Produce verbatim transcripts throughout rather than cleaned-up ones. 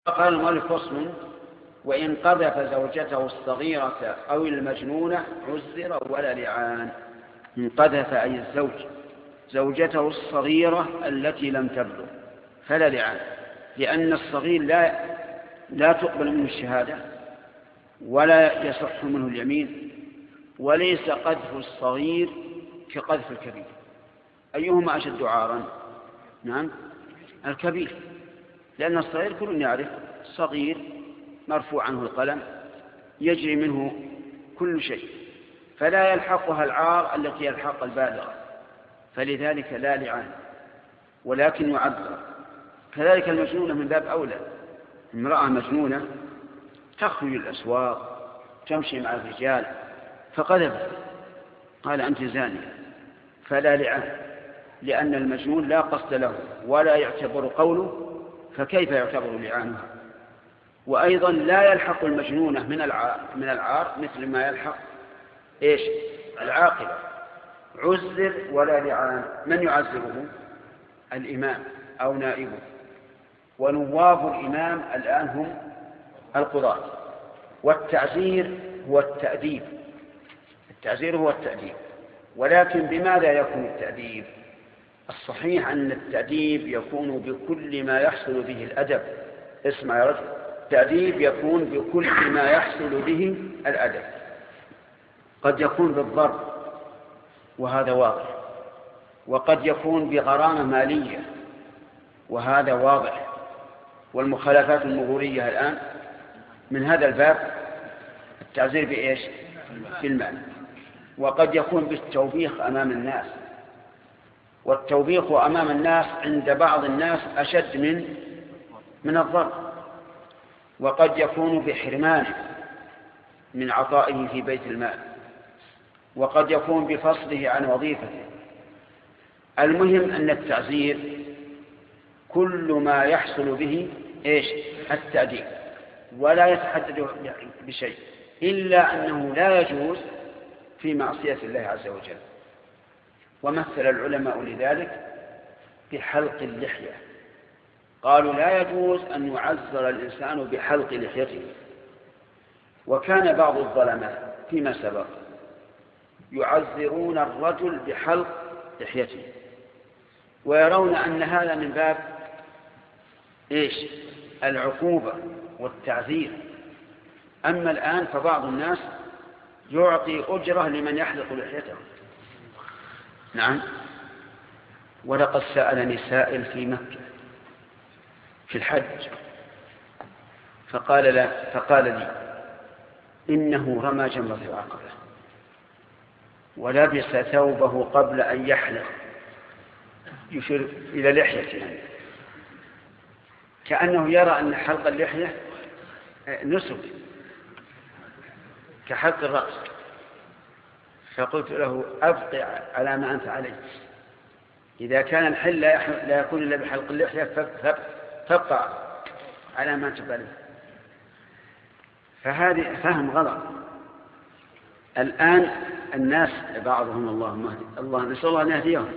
قال المؤلف فصل: وإن قذف زوجته الصغيرة أو المجنونة عزر ولا لعان. إن قذف أي الزوج زوجته الصغيرة التي لم تبلغ فلا لعان، لأن الصغير لا لا تقبل منه الشهادة ولا يصح منه اليمين، وليس قذف الصغير كقذف الكبير. أيهما أشد عارا؟ نعم الكبير، لأن الصغير كل يعرف صغير مرفوع عنه القلم يجري منه كل شيء، فلا يلحقها العار التي يلحق البالغة، فلذلك لا لعان ولكن يعذر. كذلك المجنونة من باب أولى، امرأة مجنونة تخرج الأسواق تمشي مع الرجال فقذفت قال أنت زانية فلا لعان، لأن المجنون لا قصد له ولا يعتبر قوله، فكيف يعتبر لعانها؟ وأيضا لا يلحق المجنونة من العار, من العار مثل ما يلحق إيش؟ العاقبة. عزر ولا لعان. من يعزره؟ الإمام أو نائبه، ونواب الإمام الآن هم القضاة. والتعزير هو التأديب، التعزير هو التأديب. ولكن بماذا يكون التأديب؟ الصحيح أن التأديب يكون بكل ما يحصل به الأدب. اسمع يا رجل، التأديب يكون بكل ما يحصل به الأدب. قد يكون بالضرب وهذا واضح، وقد يكون بغرامة مالية وهذا واضح، والمخالفات المرورية الآن من هذا الباب التعزير بإيش؟ بالمال. وقد يكون بالتوبيخ أمام الناس، والتوبيخ أمام الناس عند بعض الناس أشد من من الضرب. وقد يكون بحرمانه من عطائه في بيت المال، وقد يكون بفصله عن وظيفته. المهم أن التعزير كل ما يحصل به إيش؟ التأديب، ولا يتحدد بشيء، إلا أنه لا يجوز في معصية الله عز وجل. ومثل العلماء لذلك بحلق اللحية، قالوا لا يجوز أن يعزر الإنسان بحلق لحيته. وكان بعض الظلماء فيما سبق يعزرون الرجل بحلق لحيته، ويرون أن هذا من باب إيش؟ العقوبة والتعزير. أما الآن فبعض الناس يعطي أجرة لمن يحلق لحيته. نعم. ولقد سألني سائل في مكة في الحج فقال, لا فقال لي إنه رمى جمرة العقبة ولبس ثوبه قبل أن يحلق، يشير إلى لحيته يعني، كأنه يرى أن حلق اللحية نسك كحلق الرأس. فقلت له أبقى على ما أنت عليه، إذا كان الحل لا يكون إلا بحلق اللحية فابقى على ما أنت عليه. فهذه فهم غلط. الآن الناس بعضهم اللهم اهدي الله نسأل الله أن يهديهم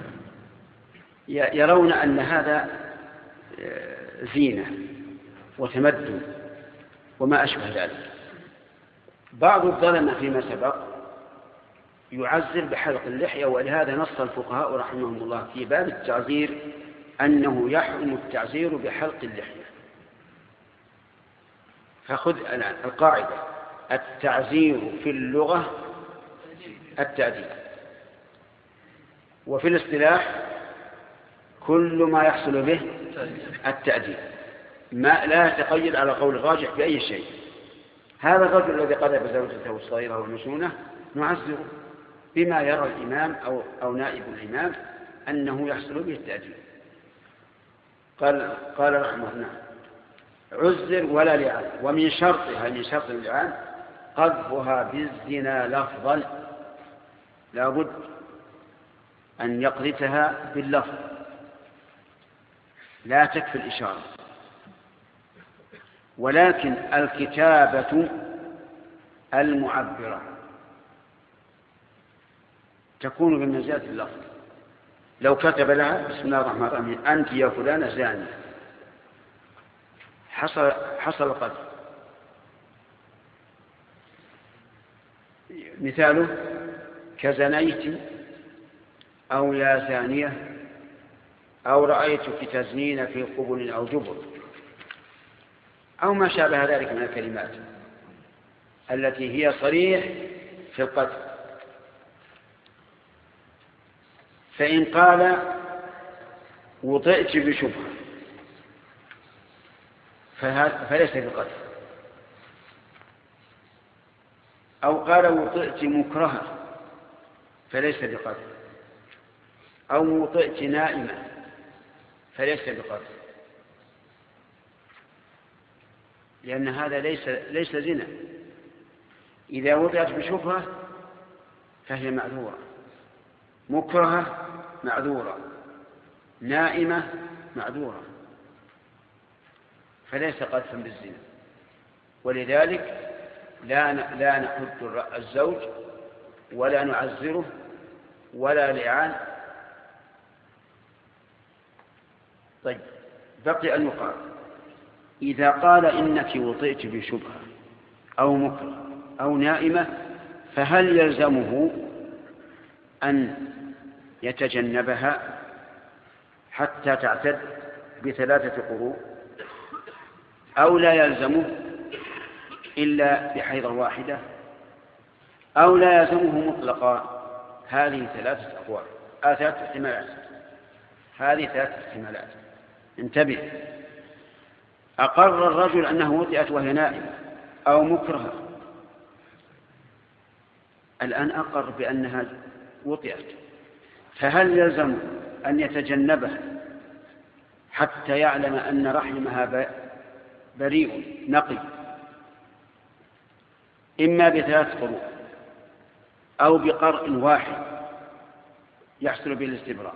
يرون أن هذا زينة وتمدن وما أشبه ذلك. بعض الظلمة فيما سبق يعزر بحلق اللحية، ولهذا نص الفقهاء رحمهم الله في باب التعزير أنه يحرم التعزير بحلق اللحية. فخذ الآن القاعدة: التعزير في اللغة التأديب، وفي الاصطلاح كل ما يحصل به التأديب، ما لا يتقيد على قول الراجح بأي شيء. هذا الرجل الذي قذف زوجته الصغيرة والمجنونة نعزره بما يرى الإمام أو, أو نائب الإمام أنه يحصل به التأديب. قال, قال رحمه الله: عزر ولا لعان. ومن شرطها من شرط اللعان قذفها بالزنا لفظا، لا بد أن يقذفها باللفظ، لا تكفي الإشارة. ولكن الكتابة المعبرة تكون بمنزلة اللفظ. لو كتب لها بسم الله الرحمن الرحيم أنت يا فلانة زانية، حصل حصل القذف. مثاله كزنيت أو يا زانية أو رأيتك تزنين في قبل أو جبر أو ما شابه ذلك من الكلمات التي هي صريح في القذف. فإن قال وطئت بشبهة فليس بقذف، أو قال وطئت مكرهة فليس بقذف، أو وطئت نائمة فليس بقذف، لأن هذا ليس ليس زنا. إذا وطئت بشبهة فهي معذورة، مكرهة معذورة، نائمة معذورة، فليس قذفا بالزنا. ولذلك لا لا نحد الزوج ولا نعزره ولا لعان. طيب، بقي أن يقال إذا قال إنك وطئت بشبهة أو مكره أو نائمة فهل يلزمه أن يتجنبها حتى تعتد بثلاثة قروء، أو لا يلزمه إلا بحيضة واحدة، أو لا يلزمه مطلقا؟ هذه ثلاثة أقوال، آه ثلاثة احتمالات. هذه ثلاثة احتمالات، انتبه. أقر الرجل أنه وطئت وهي نائمة أو مكرهة، الآن أقر بأنها وطئت، فهل يلزم أن يتجنبها حتى يعلم أن رحمها بريء نقي، إما بثلاث قروء أو بقرء واحد يحصل به الاستبراء،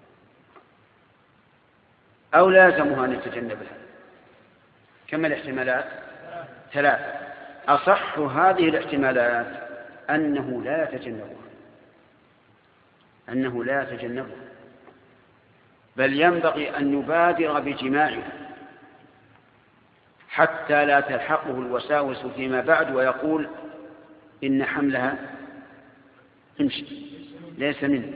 أو لازمها أن يتجنبها؟ كم الاحتمالات؟ ثلاثة. أصح هذه الاحتمالات أنه لا يتجنبها، أنه لا يتجنبها، بل ينبغي أن يبادر بجماعها حتى لا تلحقه الوساوس فيما بعد ويقول إن حملها امشي ليس منه.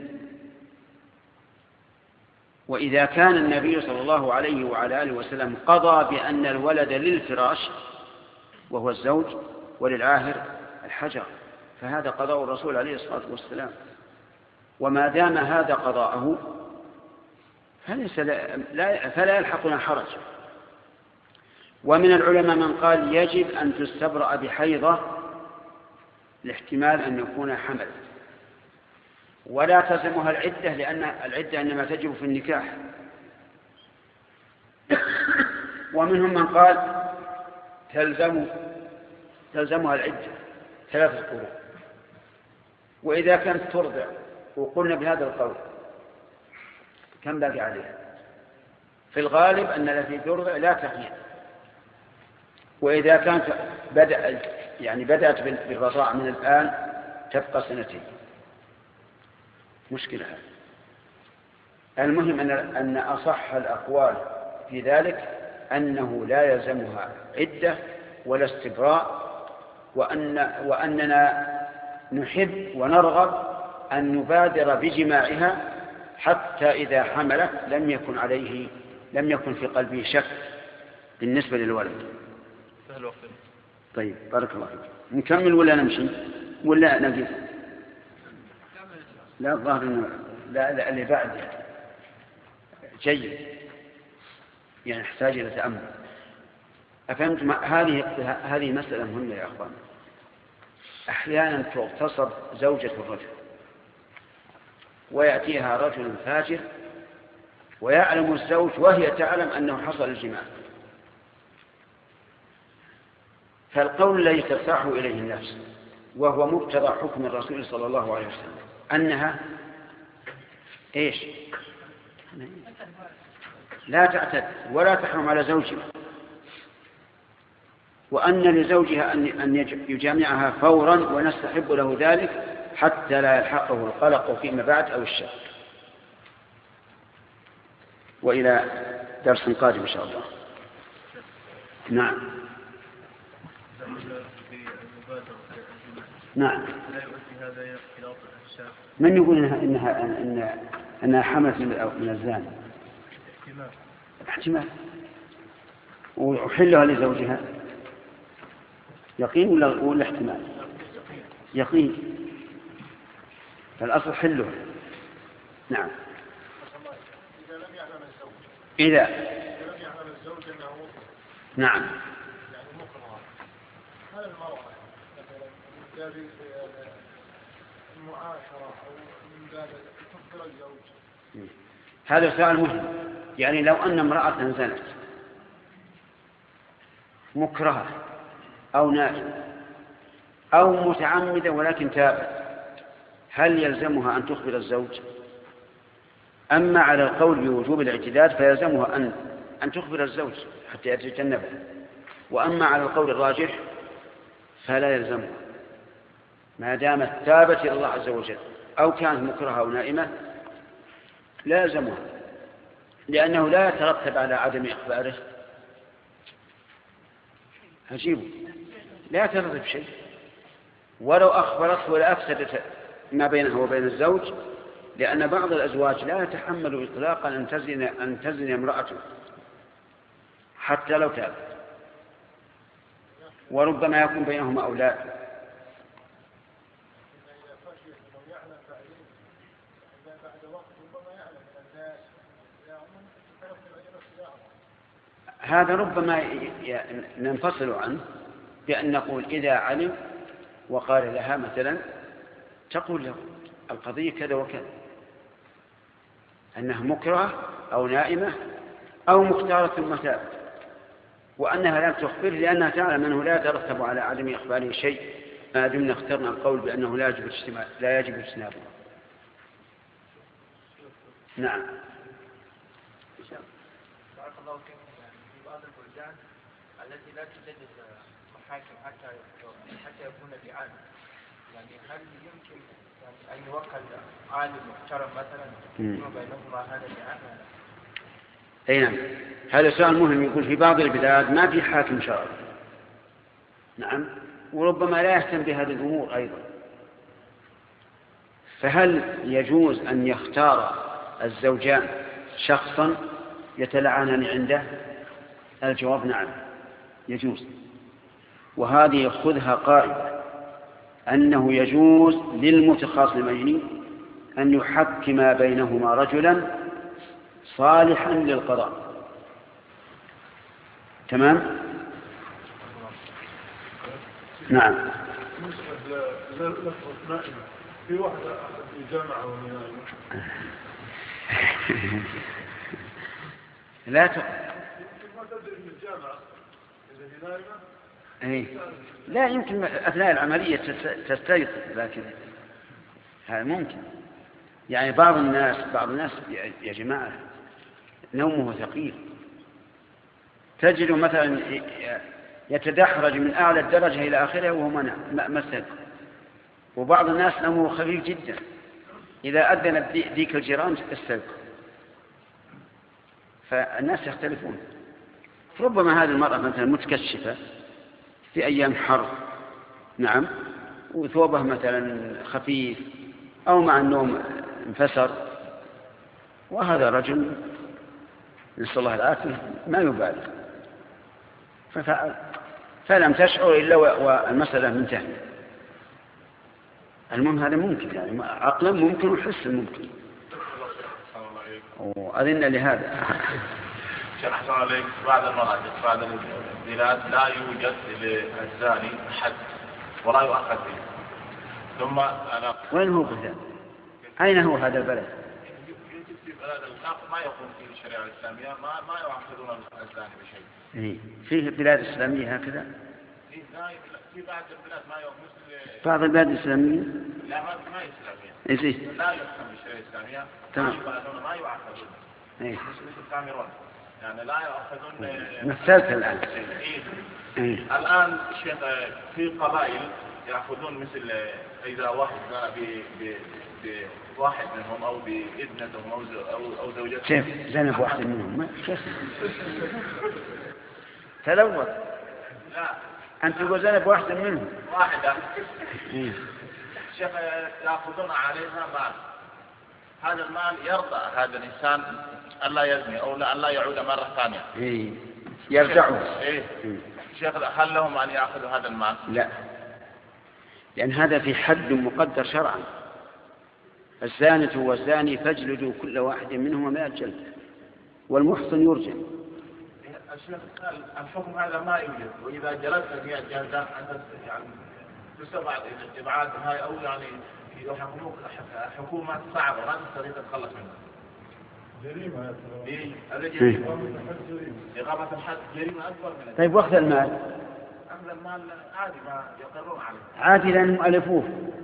وإذا كان النبي صلى الله عليه وعلى آله وسلم قضى بأن الولد للفراش وهو الزوج وللعاهر الحجر، فهذا قضاء الرسول عليه الصلاة والسلام، وما دام هذا قضاءه فليس لا فلا يلحقنا حرج. ومن العلماء من قال يجب أن تستبرأ بحيضة لاحتمال أن يكون حمل، ولا تلزمها العدة لأن العدة إنما تجب في النكاح. ومنهم من قال تلزم تلزمها العدة ثلاثة قروء. وإذا كانت ترضع وقلنا بهذا القول كم باقي عليها؟ في الغالب أن التي ترضع لا تحيض. وإذا كانت بدأ يعني بدأت بالرضاعة من الآن تبقى سنتين. مشكلة. المهم أن أن أصح الأقوال في ذلك أنه لا يلزمها عدة ولا استبراء، وأن وأننا نحب ونرغب أن نبادر بجماعها حتى إذا حملت لم يكن عليه لم يكن في قلبه شك بالنسبة للولد. طيب، بارك الله فيك. نكمل ولا نمشي ولا نقف؟ لا، الظاهر انه لا, لا اللي بعد جيد، يعني يحتاج الى تأمل. أفهمتم؟ هذه هذه مسألة مهمة يا أخوان. أحيانا تغتصب زوجة الرجل ويأتيها رجل فاجر ويعلم الزوج وهي تعلم أنه حصل الجماع، فالقول الذي ترتاح إليه النفس وهو مقتضى حكم الرسول صلى الله عليه وسلم أنها إيش؟ لا تعتد ولا تحرم على زوجها، وأن لزوجها أن يجامعها فورا ونستحب له ذلك حتى لا يلحقه القلق فيما بعد أو الشك. وإلى درس قادم إن شاء الله. نعم نعم. من يقول إنها, إنها, إنها, إنها حملت من الزاني؟ احتمال احتمال. وحلها لزوجها يقين ولا, ولا احتمال؟ يقين. فالأصل حلها. نعم. إذا لم يعلم الزوج إذا لم يعلم الزوج أنه نعم يعني مكره، هل المرأة مثلا من باب المعاشرة أو من باب تفضل الزوج؟ هذا سؤال مهم. يعني لو أن امرأة زنت مكرهة أو نائمة أو متعمدة ولكن تابت، هل يلزمها أن تخبر الزوج؟ أما على القول بوجوب الاعتداد فيلزمها أن أن تخبر الزوج حتى يتجنبه، وأما على القول الراجح فلا يلزمها ما دامت تابت إلى الله عز وجل، أو كانت مكرهة أو نائمة لا يلزمها، لأنه لا يترتب على عدم إخباره. عجيب، لا يترتب شيء، ولو أخبرته لأفسدت ما بينه وبين الزوج، لأن بعض الأزواج لا يتحمل إطلاقا أن تزن أن تزن امرأته حتى لو تاب، وربما يكون بينهما أولاد. هذا ربما ننفصل عنه بأن نقول إذا علم وقال لها مثلا تقول له القضية كذا وكذا، أنها مكرهة أو نائمة أو مختارة المتاب، وأنها لا تخبر لأنها تعلم أنه لا يترتب على عدم إخباره شيء ما دمنا اخترنا القول بأنه لا يجب لا يجب اجتنابه. نعم. بارك الله فيكم. يعني في بعض البلدان التي لا توجد محاكم حتى حتى يكون لعان، يعني هل يمكن يعني أن يوكل عالم محترم مثلا يكون بينهما هذا اللعان؟ أي نعم، هذا سؤال مهم. يقول في بعض البلاد ما في حاكم شرعي. نعم، وربما لا يهتم بهذه الأمور أيضا، فهل يجوز أن يختار الزوجان شخصا يتلعنان عنده؟ الجواب نعم يجوز، وهذه يأخذها قائدة أنه يجوز للمتخاصمين أن يحكم بينهما رجلا صالحا للقضاء. تمام. نعم. في واحدة في جامعة ونائمة لا ت... ما تدري من الجامعة إذا هي نائمة. أي لا يمكن أثناء العملية تستيقظ، لكن هذا ممكن. يعني بعض الناس بعض الناس يا جماعة نومه ثقيل، تجد مثلا يتدحرج من أعلى الدرجة إلى آخره وهو مسد، وبعض الناس نومه خفيف جدا، إذا أذنت ديك الجيران استيقظ. فالناس يختلفون. ربما هذه المرأة مثلا متكشفة في أيام حر، نعم، وثوبه مثلا خفيف أو مع النوم انفسر، وهذا رجل نسأل الله العافية ما يبالغ ففعل، فلم تشعر إلا والمسألة منتهية. المهم هذا ممكن، يعني عقلا ممكن وحسا ممكن، وأذن لهذا. شيخ أحسن عليك، بعد المراجع بعد البلاد لا يوجد للزاني حد ولا يؤخذ فيه، ثم أنا وين هو بلاد؟ أين هو هذا البلد؟ يوجد في بلد الآخر ما يكون فيه الشريعة الإسلامية، ما ما يؤخذون الزاني بشيء. إيه، فيه بلاد إسلامية هكذا؟ في في بعض البلاد ما يؤخذ. بعض البلاد الإسلامية؟ لا ما ما إسلامية. إيه؟ لا يحكم بالشريعة الإسلامية. تمام. ما يؤخذون. إيه. مثل الكاميرون. يعني لا يأخذون. مثلت الآن. إيه. إيه. الآن شيخ في قبائل يأخذون مثل إذا واحد بواحد منهم أو بابنتهم أو أو أو زوجتهم. كيف زنب واحد منهم؟ كيف؟ تلوث. لا أنت تقول زنا بواحد منهم. واحدة شيخ يأخذون عليها مال، هذا المال يرضى هذا الإنسان ألا يزني أو ألا يعود مرة ثانية. إيه يرجعوا. إيه شيخ هل لهم أن يأخذوا هذا المال؟ لا، لأن هذا في حد مقدر شرعا. الزانة والزاني فاجلدوا كل واحد منهما مئة جلدة والمحصن يرجم. الشيخ الحكم هذا ما يوجد، وإذا جلست مئة جلدة أنت يعني تستبعد الاتباعات هاي أو يعني يحكموك حكومة صعبة ما تستطيع تتخلص منها. جريمة. إيه هذا جريمة. إقامة الحد جريمة أكبر من. طيب وأخذ المال؟ أخذ المال عادي ما يقرون عليه. عادي لأنهم ألفوه.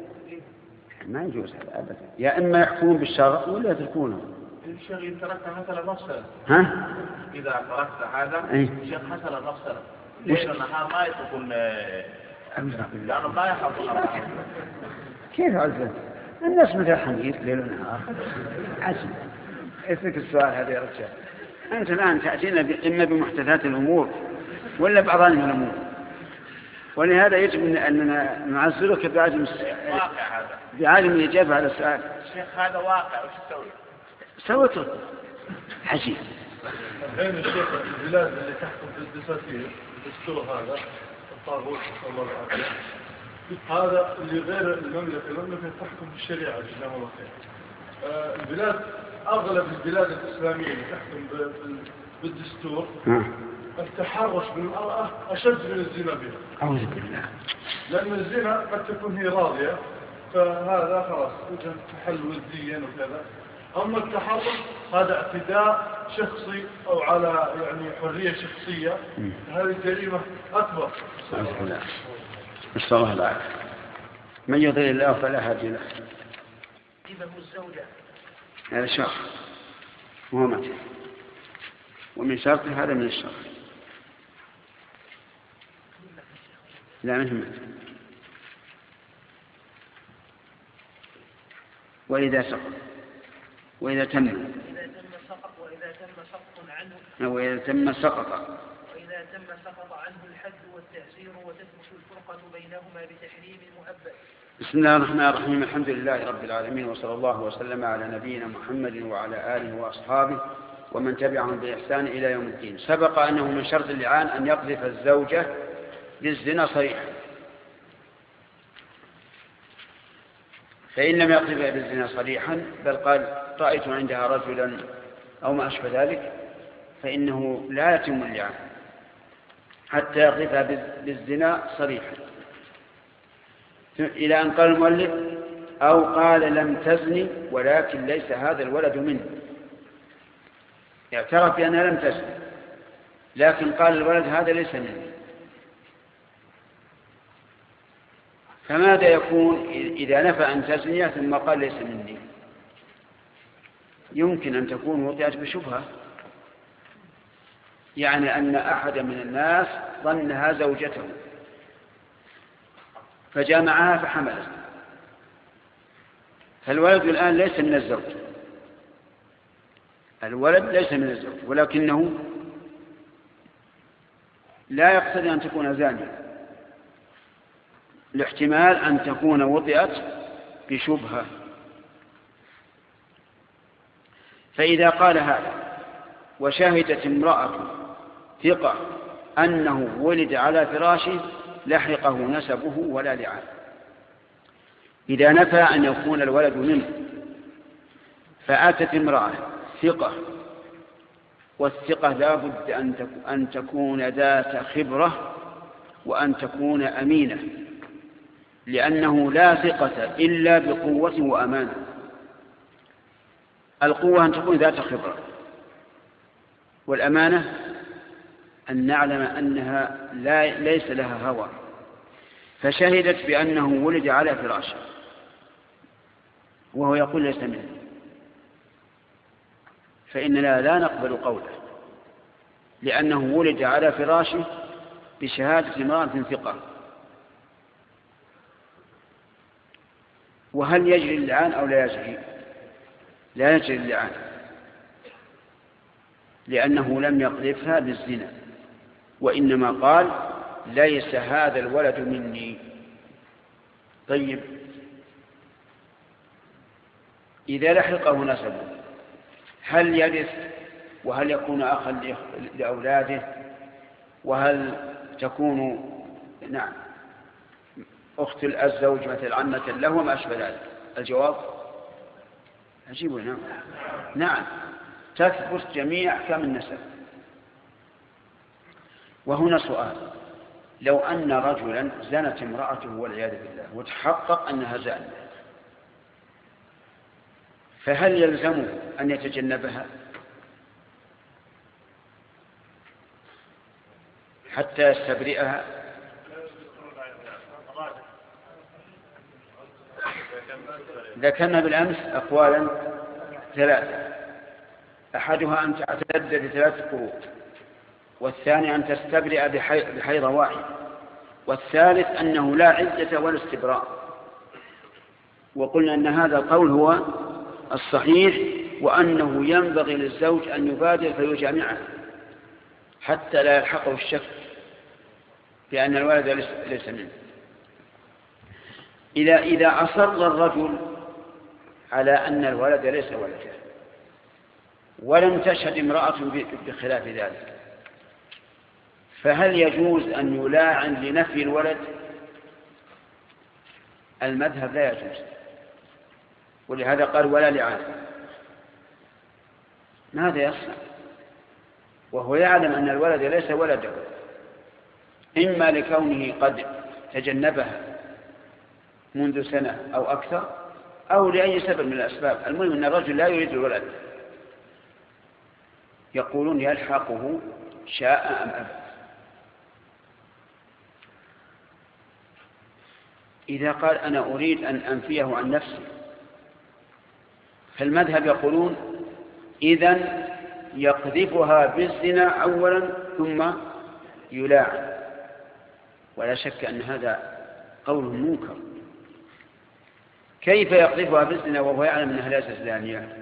ما يجوز هذا أبدا. يا إما يحكمون بالشرع ولا يتركونه. الشيخ إذا تركت مثلا مفسدة. ها؟ إذا تركت هذا أي. الشيخ حصل مفسدة. ليش النهار ما يتركون لأنه ما يحفظون. كيف عزة؟ الناس مثل حمير ليل ونهار. عزم. اسمك السؤال هذا يا رجال. أنت الآن تأتينا إما بمحدثات الأمور ولا بعضان من الأمور. ولهذا يجب أننا نعزلك بعدم واقع هذا. بعدم الإجابة على السؤال. الشيخ هذا واقع وش تسوي؟ سوته حجيب. الحين الشيخ البلاد اللي تحكم في الدساتير الدستور هذا الطاغوت الله العافية، هذا اللي غير المملكة، المملكة تحكم بالشريعة جزاهم الله خير. آه البلاد أغلب البلاد الإسلامية اللي تحكم بالدستور التحرش بالمرأة أشد من الزنا بها. أعوذ بالله. لأن الزنا قد تكون هي راضية فهذا خلاص وجد تحل وديا وكذا. أما التحرش هذا اعتداء شخصي أو على يعني حرية شخصية، هذه جريمة أكبر. أعوذ بالله. نسأل الله العافية. من يضل الله فلا هادي له. إذا الزوجة هذا شرط وهو متى ومن شرط هذا من الشرط. لا منه متى. وإذا سقط وإذا تم إذا تم سقط وإذا تم سقط عنه وإذا تم سقط وإذا تم سقط عنه الحد والتأثير وتثبت الفرقة بينهما بتحريم مؤبد. بسم الله الرحمن الرحيم. الحمد لله رب العالمين وصلى الله وسلم على نبينا محمد وعلى آله وأصحابه ومن تبعهم بإحسان إلى يوم الدين. سبق أنه من شرط اللعان أن يقذف الزوجة بالزنا صريحا، فإن لم يقذفها بالزنا صريحا بل قال رأيت عندها رجلا أو ما أشبه ذلك فإنه لا يتم اللعان حتى يقذفها بالزنا صريحا، إلى أن قال المؤلف أو قال لم تزني ولكن ليس هذا الولد مني. اعترف بأنها لم تزني لكن قال الولد هذا ليس مني. فماذا يكون إذا نفى أن تزني ثم قال ليس مني؟ يمكن أن تكون وطئت بشبهة، يعني أن أحد من الناس ظنها زوجته فجامعها فحملت، فالولد الآن ليس من الزوج، الولد ليس من الزوج ولكنه لا يقتضي أن تكون زانية، لاحتمال أن تكون وطئت بشبهة. فإذا قال هذا وشهدت امرأة ثقة أنه ولد على فراشه لحقه نسبه ولا لعان. إذا نفى أن يكون الولد منه فأتت امرأة ثقة، والثقة لا بد أن تكون ذات خبرة وأن تكون أمينة، لأنه لا ثقة إلا بقوة وأمانة. القوة أن تكون ذات خبرة، والأمانة أن نعلم أنها لا ليس لها هوى. فشهدت بأنه ولد على فراشه وهو يقول ليس منه، فإننا لا نقبل قوله، لأنه ولد على فراشه بشهادة امرأة ثقة. وهل يجري اللعان أو لا يجري؟ لا يجري اللعان، لأنه لم يقذفها بالزنا وإنما قال ليس هذا الولد مني. طيب إذا لحقه نسبه هل يرث وهل يكون أخا لأولاده وهل تكون نعم أخت الزوج مثل عمة له وما أشبه ذلك؟ الجواب عجيب. نعم نعم تثبت جميع أحكام النسب. وهنا سؤال: لو أن رجلا زنت امرأته والعياذ بالله وتحقق أنها زانية، فهل يلزمه أن يتجنبها حتى يستبرئها؟ ذكرنا بالأمس أقوالا ثلاثة: أحدها أن تعتد بثلاث قروء، والثاني أن تستبرئ بحيض واحد، والثالث أنه لا عدة ولا استبراء. وقلنا أن هذا القول هو الصحيح، وأنه ينبغي للزوج أن يبادر فيجامعه حتى لا يلحقه الشك بأن الولد ليس منه. إذا إذا أصر الرجل على أن الولد ليس ولده ولم تشهد امرأة بخلاف ذلك، فهل يجوز أن يلاعن لنفي الولد؟ المذهب لا يجوز، ولهذا قال ولا لعان. ماذا يصنع وهو يعلم أن الولد ليس ولده، إما لكونه قد تجنبها منذ سنة أو أكثر أو لأي سبب من الأسباب، المهم أن الرجل لا يريد الولد. يقولون يلحقه شاء أم أبى. إذا قال أنا أريد أن أنفيه عن نفسي، فالمذهب يقولون إذن يقذفها بالزنا أولا ثم يلاعن، ولا شك أن هذا قول منكر. كيف يقذفها بالزنا وهو يعلم أنها ليست زانية؟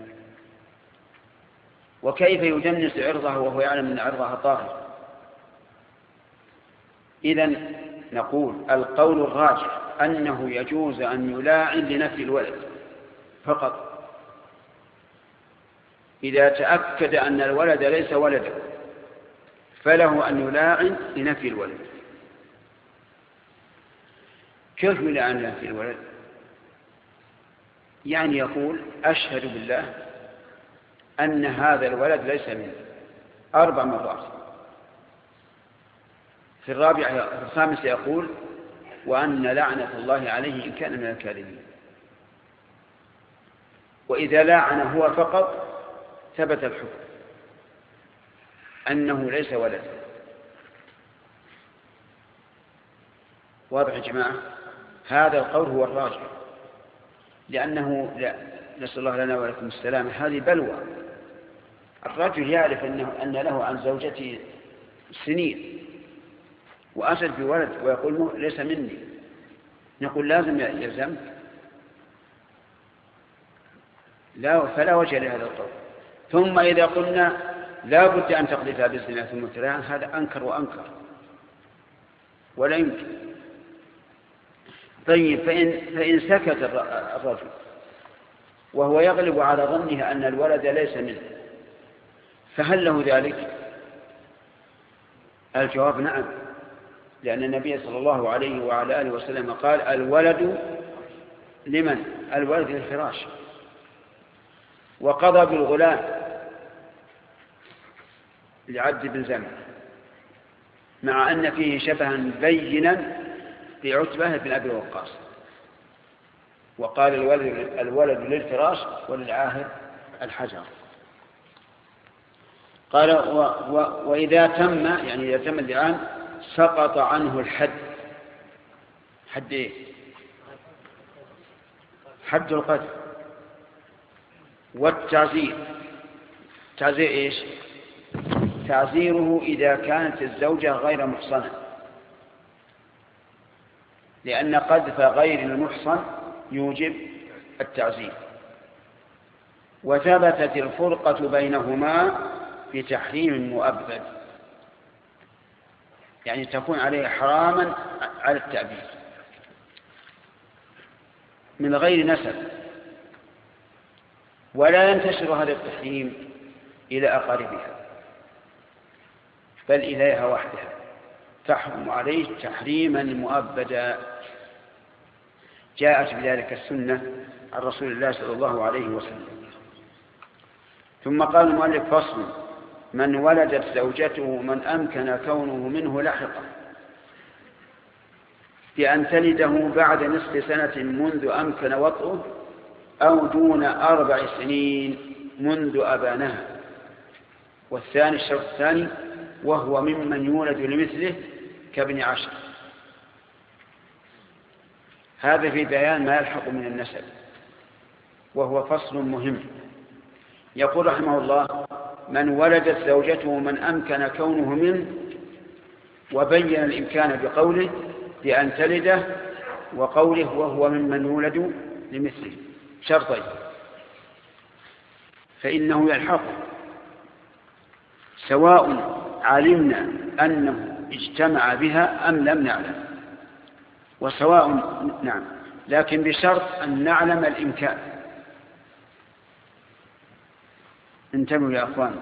وكيف يدنس عرضها وهو يعلم أن عرضها طاهر؟ إذن نقول القول الراجح أنه يجوز أن يلاعن لنفي الولد فقط إذا تأكد أن الولد ليس ولده، فله أن يلاعن لنفي الولد. كيف يلاعن لنفي الولد؟ يعني يقول أشهد بالله أن هذا الولد ليس منه أربع مرات، في الرابعة في الخامسة يقول وأن لعنة الله عليه إن كان من الكاذبين. وإذا لاعن هو فقط ثبت الحكم أنه ليس ولد. واضح يا جماعة؟ هذا القول هو الراجح، لأنه لا نسأل الله لنا ولكم السلام، هذه بلوى. الرجل يعرف أنه أن له عن زوجته سنين وأسد بولد ويقول ليس مني، نقول لازم يلزم، لا فلا وجه لهذا القول. ثم إذا قلنا لا بد أن تقذفها بالزنا ثم تلاعن، هذا أنكر وأنكر ولا يمكن. طيب فإن, فإن سكت الرجل وهو يغلب على ظنه أن الولد ليس منه، فهل له ذلك؟ الجواب نعم، لأن النبي صلى الله عليه وعلى آله وسلم قال الولد لمن؟ الولد للفراش. وقضى بالغلام لعبد بن زمع، مع أن فيه شبها بينا بعتبة بن أبي وقاص، وقال الولد, الولد للفراش وللعاهر الحجر. قال و و وإذا تم يعني إذا تم اللعان سقط عنه الحد. حد إيه؟ حد القذف والتعزير. تعزير إيش؟ تعزيره إذا كانت الزوجة غير محصنة، لأن قذف غير المحصن يوجب التعزير. وثبتت الفرقة بينهما بتحريم مؤبد. يعني تكون عليه حراما على التعبيد من غير نسب، ولا ينتشر هذا التحريم إلى أقاربها بل إليها وحدها، تحرم عليه تحريما مؤبدا. جاءت بذلك السنة عن رسول الله صلى الله عليه وسلم. ثم قال المؤلف: فصل: من ولدت زوجته من أمكن كونه منه لحقا بأن تلده بعد نصف سنة منذ أمكن وطئه أو دون أربع سنين منذ أبانها. والثاني الشرط الثاني: وهو ممن يولد لمثله كابن عشر. هذا في بيان ما يلحق من النسب، وهو فصل مهم. يقول رحمه الله: من ولدت زوجته من أمكن كونه منه، وبين الإمكان بقوله بأن تلده، وقوله وهو ممن يولد لمثله، شرطين، فإنه يلحق سواء علمنا أنه اجتمع بها أم لم نعلم، وسواء نعم لكن بشرط أن نعلم الإمكان. انتبهوا يا أخوان،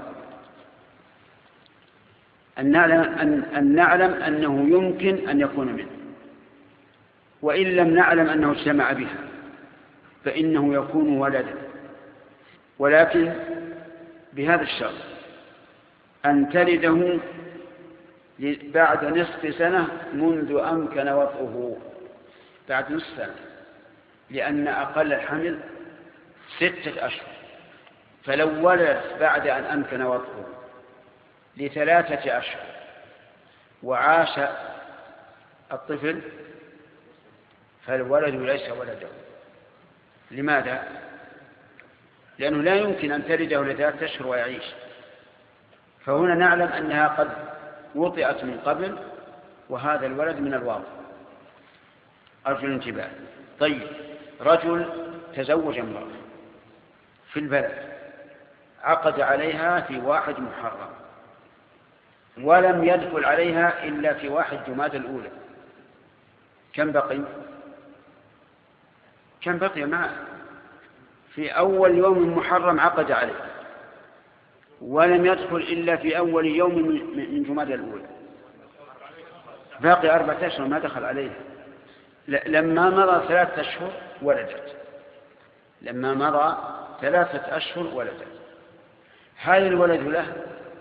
أن نعلم, أن, أن نعلم أنه يمكن أن يكون منه، وإن لم نعلم أنه اجتمع بها فإنه يكون ولدا، ولكن بهذا الشرط: أن تلده بعد نصف سنة منذ أمكن وطئه، بعد نصف سنة، لأن أقل الحمل ستة أشهر، فلو ولدت بعد أن أمكن وطئه لثلاثة أشهر وعاش الطفل فالولد ليس ولده. لماذا؟ لأنه لا يمكن أن تلده لثلاثة أشهر ويعيش، فهنا نعلم أنها قد وطئت من قبل، وهذا الولد من الواضح. أرجو الانتباه. طيب، رجل تزوج امرأة في البلد، عقد عليها في واحد محرم، ولم يدخل عليها إلا في واحد جماد الأولى، كم بقي؟ كم بقي معه؟ في أول يوم محرم عقد عليه، ولم يدخل إلا في أول يوم من جماد الأولى، باقي أربعة أشهر ما دخل عليها. لما مضى ثلاثة أشهر ولدت، لما مضى ثلاثة أشهر ولدت. هل الولد له؟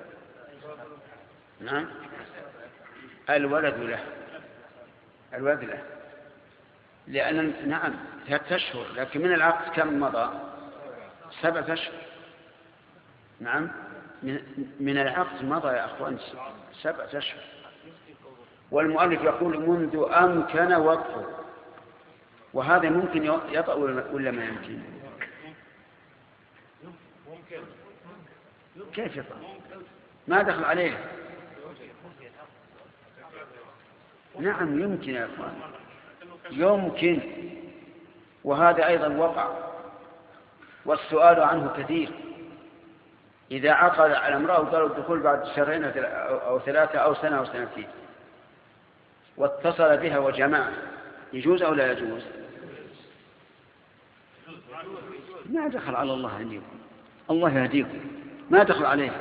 نعم، الولد له، الولد له، لأن نعم ثلاثة أشهر، لكن من العقد كم مضى؟ سبعة أشهر. نعم، من العقد مضى يا أخوان سبعة أشهر، والمؤلف يقول منذ أمكن وطئه، وهذا ممكن يطأ ولا ما يمكن؟ كيف يطأ؟ ما دخل عليه. نعم يمكن يا أخوان، يمكن، وهذا أيضا وقع، والسؤال عنه كثير. إذا عقد على امرأة وقالوا الدخول بعد شهرين أو ثلاثة أو سنة أو سنتين، واتصل بها وجماعة، يجوز أو لا يجوز؟ ما دخل على الله عندكم، الله يهديكم، ما دخل عليها،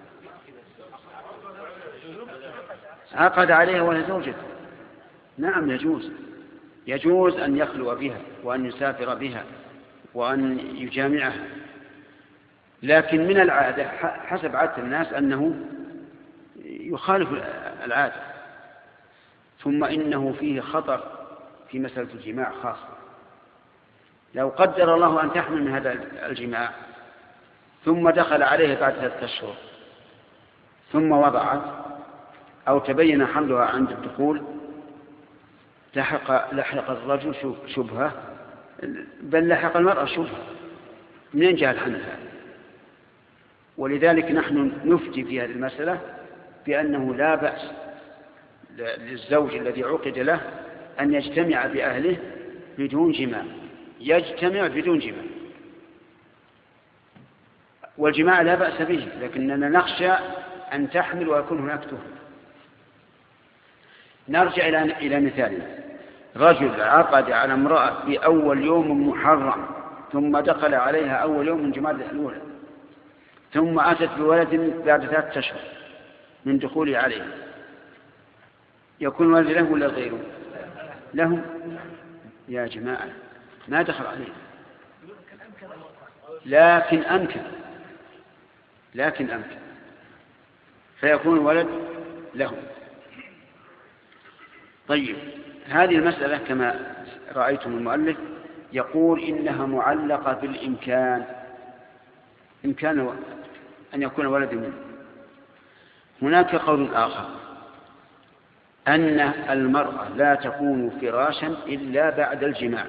عقد عليها وهي زوجته. نعم يجوز، يجوز أن يخلو بها وأن يسافر بها وأن يجامعها، لكن من العادة حسب عادة الناس أنه يخالف العادة. ثم إنه فيه خطر في مسألة الجماع خاصة. لو قدر الله أن تحمل من هذا الجماع ثم دخل عليه بعد ثلاثة أشهر ثم وضعت أو تبين حملها عند الدخول، لحق, لحق الرجل شبهة، بل لحق المرأة شبهة، منين جاء الحمل هذا؟ ولذلك نحن نفتي في هذه المسألة بأنه لا بأس للزوج الذي عقد له أن يجتمع بأهله بدون جماع، يجتمع بدون جماع، والجماع لا بأس به، لكننا نخشى أن تحمل ويكون هناك تهم. نرجع إلى إلى مثالنا. رجل عقد على امرأة في أول يوم محرم، ثم دخل عليها أول يوم من جمادى الأولى، ثم أتت بولد بعد ثلاثة أشهر من دخوله عليها، يكون ولد له ولا غيره؟ له. يا جماعة ما دخل عليه، لكن أمكن لكن أمكن فيكون ولد له. طيب، هذه المسألة كما رأيتم المؤلف يقول إنها معلقة بالإمكان، إمكان أن يكون ولد منه. هناك قول آخر أن المرأة لا تكون فراشا إلا بعد الجماع،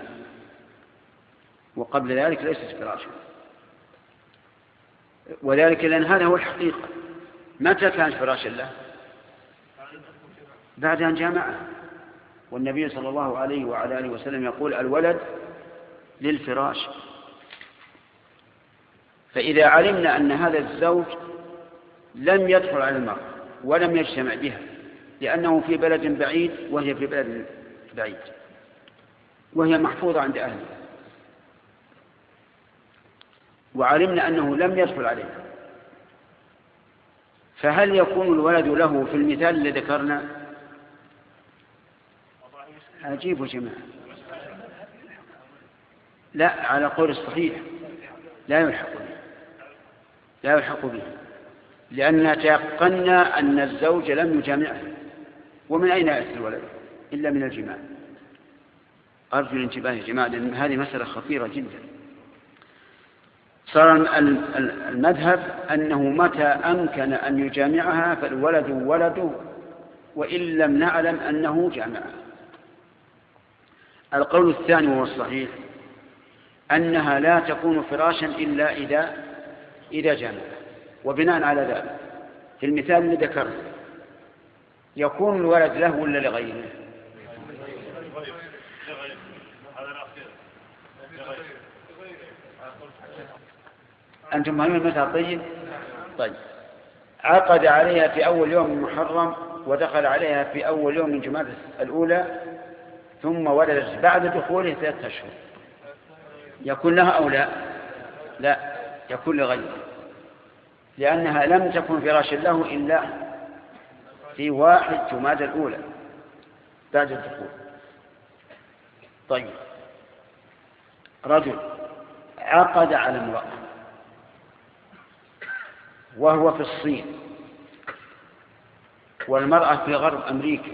وقبل ذلك ليست فراشا، وذلك لأن هذا هو الحقيقة. متى كانت فراشا له؟ بعد أن جامعه، والنبي صلى الله عليه وعلى آله وسلم يقول الولد للفراش. فإذا علمنا أن هذا الزوج لم يدخل على المرأة ولم يجتمع بها لأنه في بلد بعيد وهي في بلد بعيد وهي محفوظة عند أهلها، وعلمنا أنه لم يدخل عليها، فهل يكون الولد له في المثال الذي ذكرنا؟ عجيب يا جماعة. لا، على قول الصحيح لا يلحق به، لا يلحق به، لأننا تيقنا أن الزوج لم يجامعه، ومن أين يأتي الولد إلا من الجماع. أرجو الانتباه يا جماعة، لأن هذه مسألة خطيرة جدا. صار المذهب أنه متى أمكن أن يجامعها فالولد ولده، وإن لم نعلم أنه جامعها. القول الثاني وهو الصحيح أنها لا تكون فراشا إلا إذا إذا جامع. وبناء على ذلك في المثال اللي ذكرنا يكون الولد له ولا لغيره؟ أنتم فاهمين المثال؟ طيب طيب عقد عليها في أول يوم من محرم ودخل عليها في أول يوم من جمادى الأولى، ثم ولدت بعد دخوله ثلاثة أشهر، يكون لها أو لا؟ لا، يكون لغيره، لأنها لم تكن فراشا له إلا في واحد جمادى الأولى بعد الدخول. طيب، رجل عقد على امرأة وهو في الصين والمرأة في غرب أمريكا،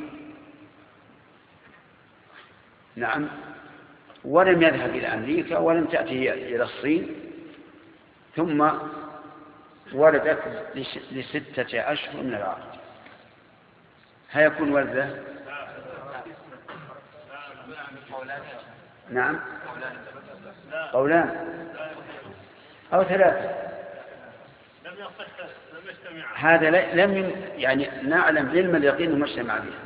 نعم، ولم يذهب إلى أمريكا ولم تأتي إلى الصين، ثم ولدت لستة أشهر من العقد، هيكون ولده؟ نعم، قولان أو ثلاثة. هذا لم يعني نعلم علم اليقين أنه اجتمع بها،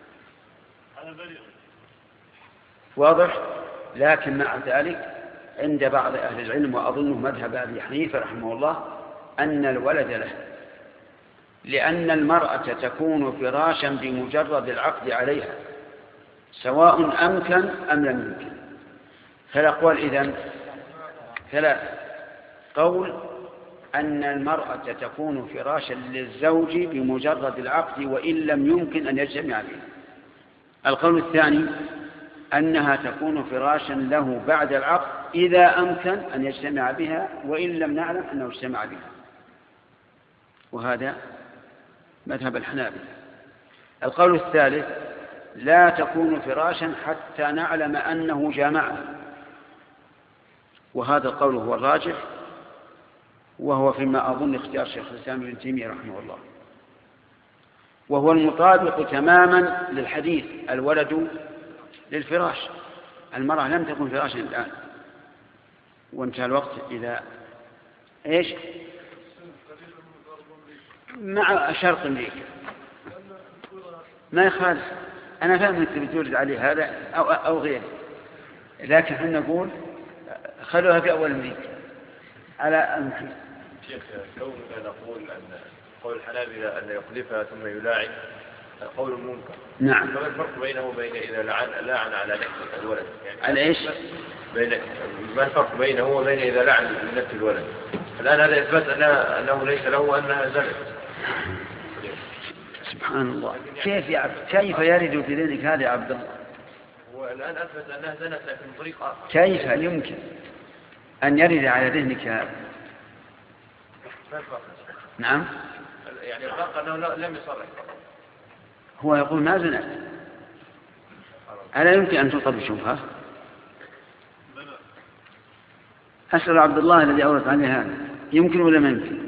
واضح. لكن مع ذلك عند بعض أهل العلم، وأظنه مذهب أبي حنيفة رحمه الله، أن الولد له، لأن المرأة تكون فراشا بمجرد العقد عليها سواء أمكن أم لم يمكن. فالأقوال إذن ثلاث: قول أن المرأة تكون فراشا للزوج بمجرد العقد وإن لم يمكن أن يجتمع به. القول الثاني أنها تكون فراشا له بعد العقد إذا أمكن أن يجتمع بها وإن لم نعلم أنه اجتمع بها، وهذا مذهب الحنابلة. القول الثالث: لا تكون فراشا حتى نعلم أنه جامعها، وهذا القول هو الراجح، وهو فيما أظن اختيار شيخ الإسلام ابن تيمية رحمه الله، وهو المطابق تماما للحديث: الولد للفراش. المرأة لم تكن فراشا الآن، وانتهى الوقت إذا إيش مع شرط أمريكا ما يخالف. أنا فاهم أنك بتورد عليه هذا أو, أو غيره، لكن احنا نقول خلوها في أول أمريكا على المحيط. شيخ، كوننا نقول أن قول الحنابلة أن يخلفها ثم يلاعب، قول منكر. نعم. فما الفرق بينه وبين إذا لعن لعن على نفس الولد؟ يعني على إيش؟ بين ما الفرق بينه وبين إذا لعن نفس الولد؟ الآن هذا إثبات أنه, أنه ليس له وأنها زنت. سبحان الله، كيف يعرف كيف يرد في ذلك هذا يا عبد الله؟ والآن أثبت أنها زنت لكن بطريق آخر. كيف يمكن أن يرد على ذهنك هذا؟ نعم. يعني الفرق أنه لم يصرح. هو يقول ما زنت. ألا يمكن أن تلقى بشبهة؟ أسأل عبد الله الذي أورد عليه هذا، يمكن ولا ما يمكن؟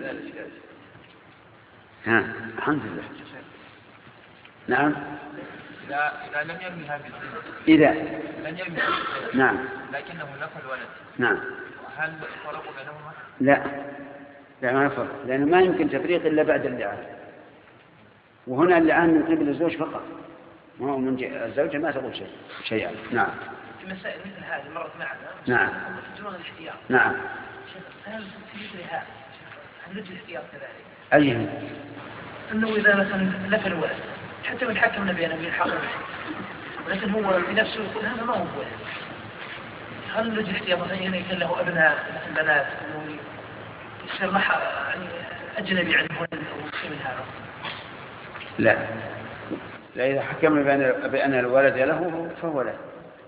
ها الحمد لله. نعم. إذا إذا لم يرميها بالزنا. إذا لم يرميها بالزنا. نعم. لكنه نفى الولد. نعم. هل فرق بينهما؟ لا لا ما فرق، لأنه ما يمكن تفريق إلا بعد اللعان، وهنا اللعان من قبل الزوج فقط، ما هو من الزوجة ما تقول شيء شيئا. نعم. في مسائل مثل هذه مرت معنا. نعم. يجرون الاحتياط. نعم. هل في مثل هذا هل نجد الاحتياط كذلك؟ أيهم؟ أنه إذا مثلا نفى الولد حتى من حكمنا بأنه بالحق ولكن هو بنفسه يقول هذا ما هو ولد، هل نجد احتياط مثلا يكون له أبناء مثل بنات يصير ما يعني أجنبي عنه أو شيء من هذا؟ لا لا، إذا حكمنا بأن الولد له فهو له.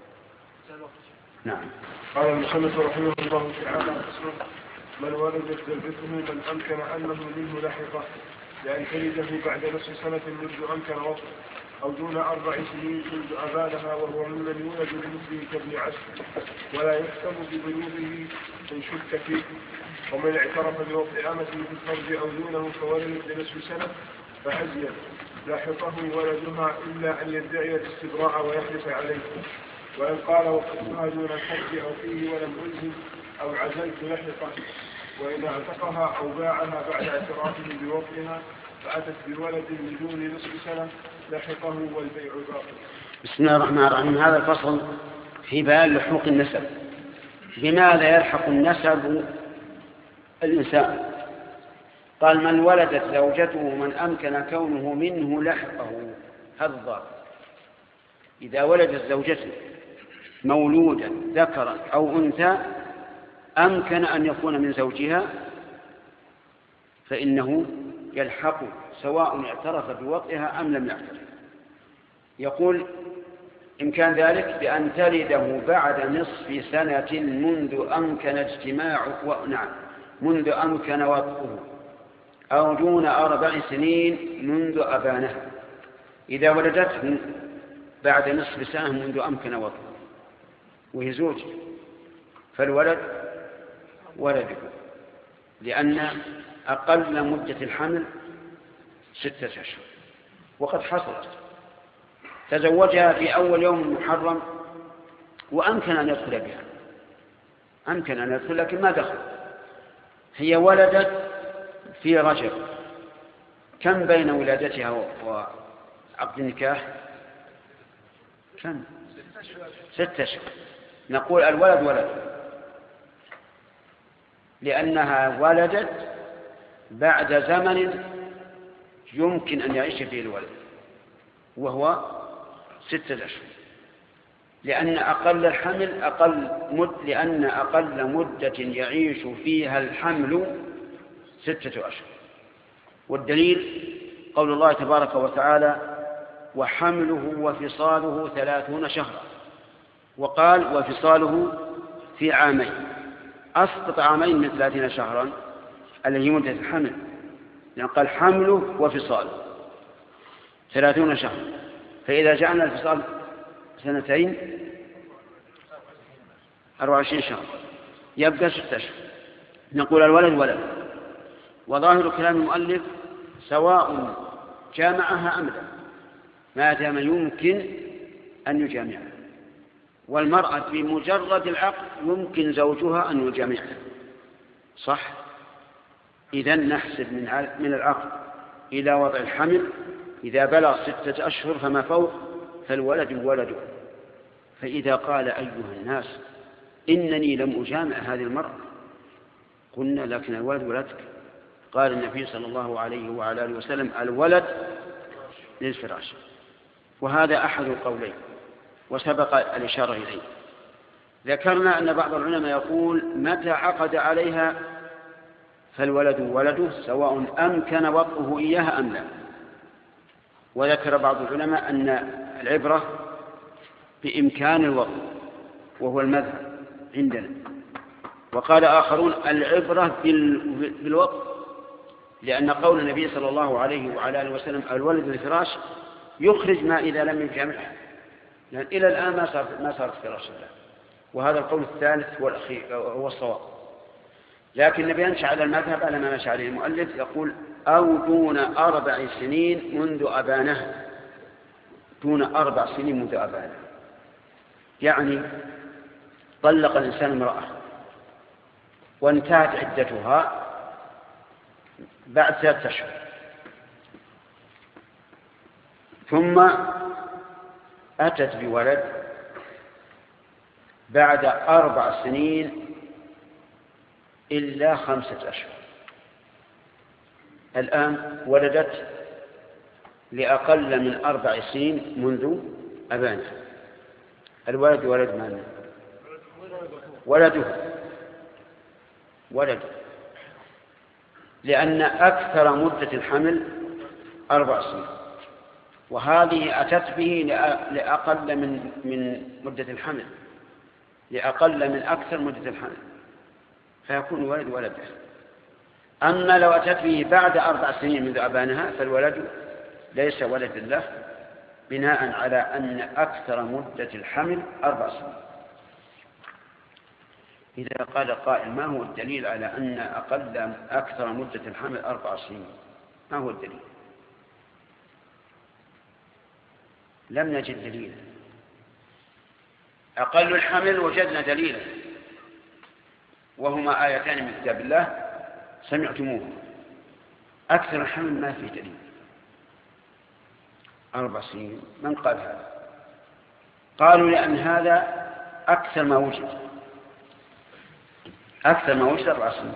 نعم. قال المصنف رحمه الله تعالى: من ولدت زوجته من أمكن أنه منه لحقه لأن تلده بعد نصف سنة منذ أمكن وطن أو دون أربع سنين منذ أبانها، وهو ممن يولد لمثله كابن عشر ولا يحكم ببلوغه إن شك فيه. ومن اعترف بوطء أمته في الفرج أو دونه فولد لنصف سنة فعزيا لاحقه ولدها إلا أن يدعي الاستبراء ويحلف عليه. وإن قال وقتها دون الحج أو فيه ولم ألزم أو عزلت لحقه. وإن اعتقها أو باعها بعد اعترافه بوطئها فأتت بولد بدون نصف سنة لحقه والبيع باطل. بسم الله الرحمن الرحيم. هذا الفصل في بيان لحوق النسب. بماذا يلحق النسب الإنسان؟ قال: من ولدت زوجته من أمكن كونه منه لحقه. هذا الضابط. إذا ولدت زوجته مولودا ذكرا أو أنثى أمكن أن يكون من زوجها فإنه يلحق سواء اعترف بوطئها أم لم يعترف. يقول: إن كان ذلك بأن تلده بعد نصف سنة منذ أمكن اجتماع نعم منذ أمكن وطئه أو دون أربع سنين منذ أبانها. إذا ولدته بعد نصف سنة منذ أمكن وطئه وهي زوجة فالولد ولده، لأن أقل مدة الحمل ستة أشهر. وقد حصلت تزوجها في أول يوم محرم وأمكن أن يدخل بها، أمكن أن يدخل لكن ما دخل. هي ولدت في رجب، كم بين ولادتها وعقد النكاح؟ كم؟ ستة أشهر. نقول الولد ولد لأنها ولدت بعد زمن يمكن أن يعيش فيه الولد وهو ستة أشهر، لأن أقل الحمل أقل مد لأن أقل مدة يعيش فيها الحمل ستة أشهر. والدليل قول الله تبارك وتعالى: وحمله وفصاله ثلاثون شهرا، وقال: وفصاله في عامين. أسقط عامين من ثلاثين شهرا اللي هي مدة الحمل، يعني قال حمله وفصاله ثلاثون شهرا. فإذا جعلنا الفصال سنتين أربع وعشرين شهر يبقى ستة أشهر. نقول الولد ولد. وظاهر كلام المؤلف سواء جامعها أم لا ما دام يمكن أن يجامعها، والمرأة بمجرد العقد يمكن زوجها أن يجامعها، صح؟ إذن نحسب من العقد إلى وضع الحمل إذا بلغ ستة أشهر فما فوق فالولد ولده. فإذا قال أيها الناس إنني لم أجامع هذه المرأة، قلنا: لكن الولد ولدك. قال النبي صلى الله عليه وعلى آله وسلم: الولد للفراش، وهذا أحد القولين وسبق الإشارة إليه. ذكرنا أن بعض العلماء يقول متى عقد عليها فالولد ولده سواء أمكن وطئه إياها أم لا. وذكر بعض العلماء أن العبرة بإمكان الوطء وهو المذهب عندنا، وقال آخرون العبرة بالوطء، لأن قول النبي صلى الله عليه وعلى آله وسلم الولد الفراش يخرج ما إذا لم يجامعها، لأن إلى الآن ما صار ما صارت فراش له. وهذا القول الثالث هو الأخير هو الصواب، لكن النبي ينشأ على المذهب على ما مشى عليه المؤلف، يقول أو دون أربع سنين منذ أبانه، دون أربع سنين منذ أبانه، يعني طلق الإنسان امرأة وانتهت عدتها بعد ثلاثة أشهر، ثم أتت بولد بعد أربع سنين إلا خمسة أشهر، الآن ولدت لأقل من أربع سنين منذ أبانه. الولد ولد من؟ ولده ولده لأن أكثر مدة الحمل أربع سنين، وهذه أتت به لأقل من من مدة الحمل، لأقل من أكثر مدة الحمل، فيكون الولد ولده. أما لو أتت به بعد أربع سنين منذ أبانها فالولد ليس ولد له، بناء على أن أكثر مدة الحمل أربع سنين. إذا قال قائل ما هو الدليل على أن أقل أكثر مدة الحمل أربع سنين؟ ما هو الدليل؟ لم نجد دليلا. أقل الحمل وجدنا دليلا، وهما آيتان من كتاب الله سمعتموه. أكثر الحمل ما في دليل. أربع سنين من قال هذا؟ قالوا لأن هذا أكثر ما وجد، أكثر ما وجد أربع سنين.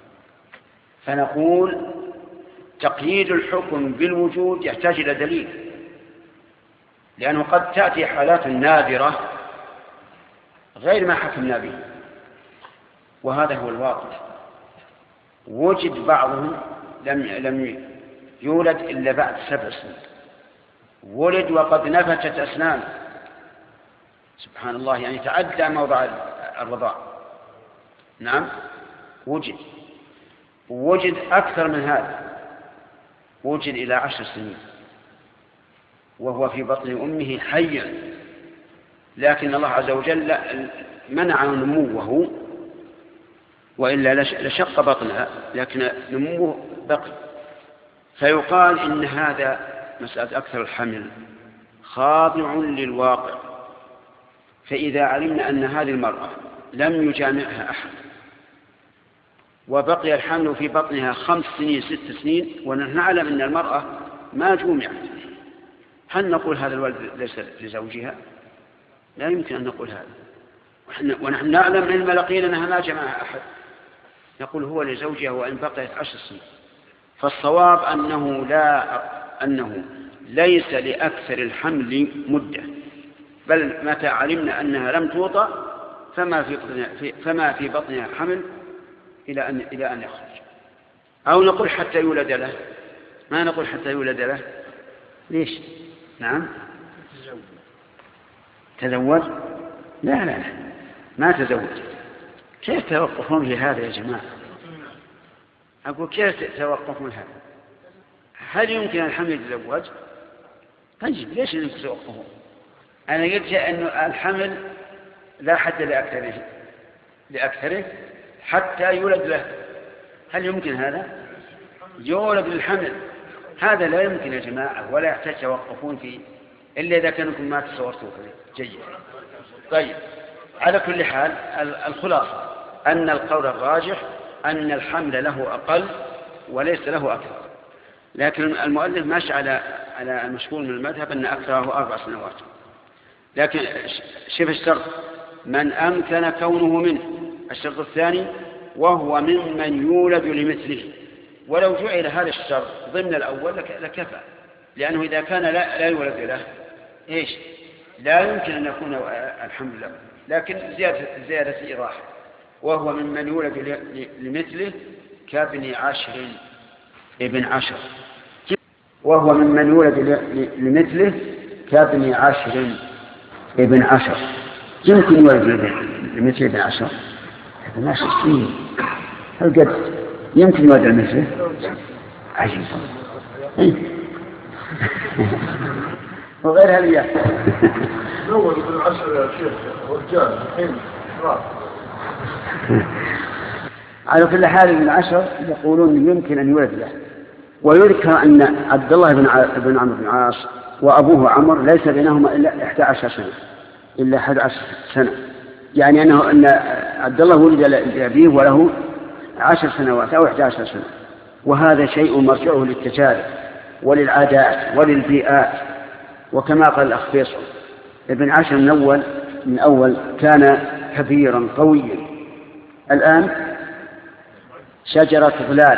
فنقول تقييد الحكم بالوجود يحتاج إلى دليل، لأنه قد تأتي حالات نادرة غير ما حكمنا به، وهذا هو الواقع. وجد بعضهم لم لم يولد إلا بعد سبع سنين، ولد وقد نفتت أسنانه، سبحان الله، يعني تعدى موضع الرضاع. نعم وجد. وجد أكثر من هذا، وجد إلى عشر سنين وهو في بطن أمه حيا، لكن الله عز وجل منع نموه، وإلا لشق بطنها، لكن نموه بقي. فيقال إن هذا مسألة أكثر الحمل خاضع للواقع. فإذا علمنا أن هذه المرأة لم يجامعها أحد وبقي الحمل في بطنها خمس سنين ست سنين، ونحن نعلم أن المرأة ما جومعت، هل نقول هذا الولد ليس لزوجها؟ لا يمكن أن نقول هذا، ونحن نعلم علم اليقين أنها ما جمعها أحد، نقول هو لزوجها وإن بقيت عشر سنين. فالصواب أنه لا أنه ليس لأكثر الحمل مدة، بل متى علمنا أنها لم توطأ فما في بطنها فما في بطنها حمل إلى أن إلى أن يخرج. أو نقول حتى يولد له، ما نقول حتى يولد له. ليش؟ نعم تزوج؟ لا لا لا ما تزوج. كيف توقفون في هذا يا جماعة؟ أقول كيف توقفون هذا؟ هل يمكن الحمل يتزوج؟ طيب ليش لم توقفون؟ أنا قلت أن الحمل لا حد لأكثره لأكثره حتى يولد له. هل يمكن هذا؟ يولد للحمل، هذا لا يمكن يا جماعة، ولا يحتاج توقفون فيه إلا إذا كانكم ما تصورتوا فيه. جيد. طيب على كل حال الخلاصة أن القول الراجح أن الحمل له أقل وليس له أكثر، لكن المؤلف ماشي على على المشهور من المذهب أن أكثره أربع سنوات. لكن شوف الشرط من أمكن كونه منه. الشرط الثاني وهو ممن يولد لمثله، ولو جعل هذا الشرط ضمن الأول لكفى، لأنه إذا كان لا, لا يولد له إيش لا يمكن أن يكون الحمل له، لكن زيادة, زيادة إيضاح. وهو ممن يولد لمثله كابن عشر ابن عشر، وهو ممن يولد لمثله كابن عشر ابن عشر. يمكن يولد لمثله ابن عشر ابن عشر سنين، هل قد يمكن يولد لمثله؟ عجيب. وغير هذه نول ابن عشر يا شيخ رجال الحين راح. على كل حال ابن عشر يقولون يمكن أن يولد له. ويذكر أن عبد الله بن عمرو بن العاص وأبوه عمرو ليس بينهما إلا إحدى عشر سنة، إلا أحد عشر سنة، يعني أنه أن عبد الله ولد لأبيه وله عشر سنوات أو إحدى عشر سنة. وهذا شيء مرجعه للتجارب وللعادات وللبيئات. وكما قال الأخ فيصل ابن عشر من أول من أول كان كبيرا قويا، الآن شجرة ظلال.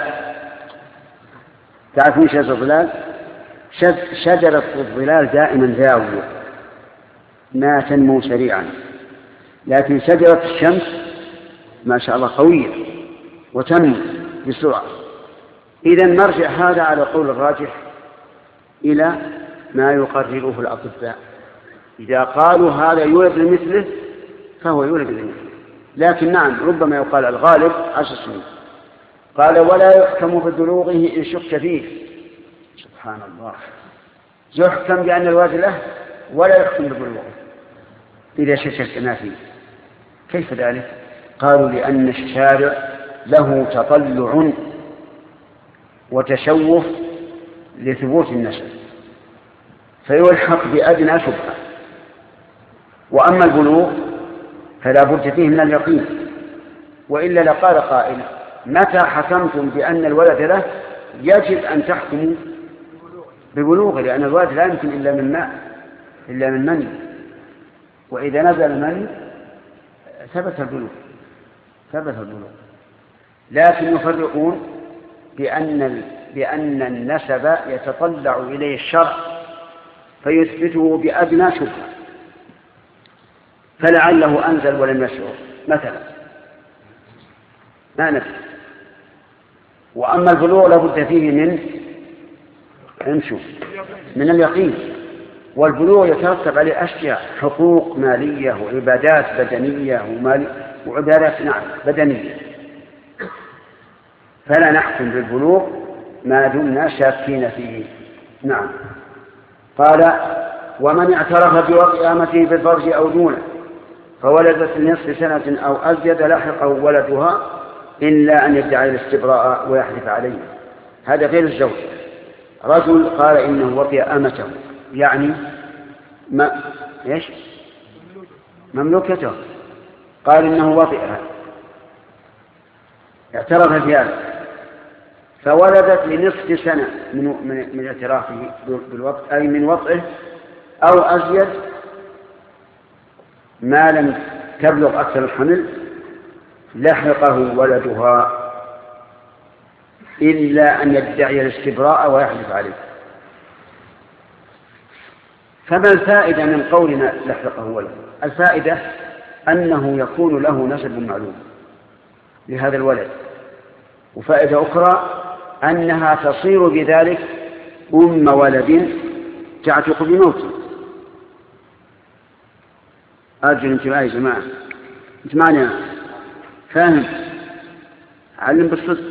تعرفون شجرة الظلال؟ شجرة الظلال دائما ذاوية ما تنمو سريعا، لكن شجرة الشمس ما شاء الله قوية وتنمو بسرعة. إذن نرجع هذا على قول الراجح إلى ما يقرره الأطباء، إذا قالوا هذا يولد لمثله فهو يولد لمثله. لكن نعم ربما يقال الغالب عشر سنين. قال ولا يحكم ببلوغه إن شك فيه. سبحان الله، يحكم بأن الولد له ولا يحكم ببلوغه إذا شك ما فيه. كيف ذلك؟ قالوا لأن الشارع له تطلع وتشوف لثبوت النسب فيلحق بأدنى شبهة. وأما البلوغ فلا بد فيه من اليقين، وإلا لقال قائل متى حكمتم بأن الولد له يجب أن تحكموا ببلوغه، لأن الولد لا يمكن إلا من ماء إلا من مني، وإذا نزل مني ثبت البلوغ ثبت البلوغ. لكن يفرقون بأن بأن النسب يتطلع إليه الشرع فيثبته بأدنى شبهة، فلعله أنزل ولم يشعر مثلا ما نفسه. وأما البلوغ لابد فيه من انشوف من اليقين، والبلوغ يترتب عليه أشياء حقوق مالية وعبادات بدنية ومالية وعبادات نعم بدنية، فلا نحكم بالبلوغ ما دمنا شاكين فيه. نعم. قال ومن اعترف بوطء أمته في الفرج أو دونه فولدت لنصف سنة أو أزيد لحقه ولدها إلا أن يدعي الاستبراء ويحلف عليه. هذا غير الزوج. رجل قال إنه وطئ أمته يعني ما إيش مملوكته، قال إنه وطئها اعترف بهذا فولدت لنصف سنة من, من, من اعترافه بالوطء أي من وطئه أو أزيد ما لم تبلغ أكثر الحمل لحقه ولدها إلا أن يدعي الاستبراء ويحلف عليه. فما الفائدة من قولنا لحقه ولده؟ الفائدة أنه يكون له نسب معلوم لهذا الولد، وفائدة أخرى أنها تصير بذلك أم ولد تعتق بموته. أرجو الانتباه يا جماعة، أنت معنا فاهم؟ علم بالصدق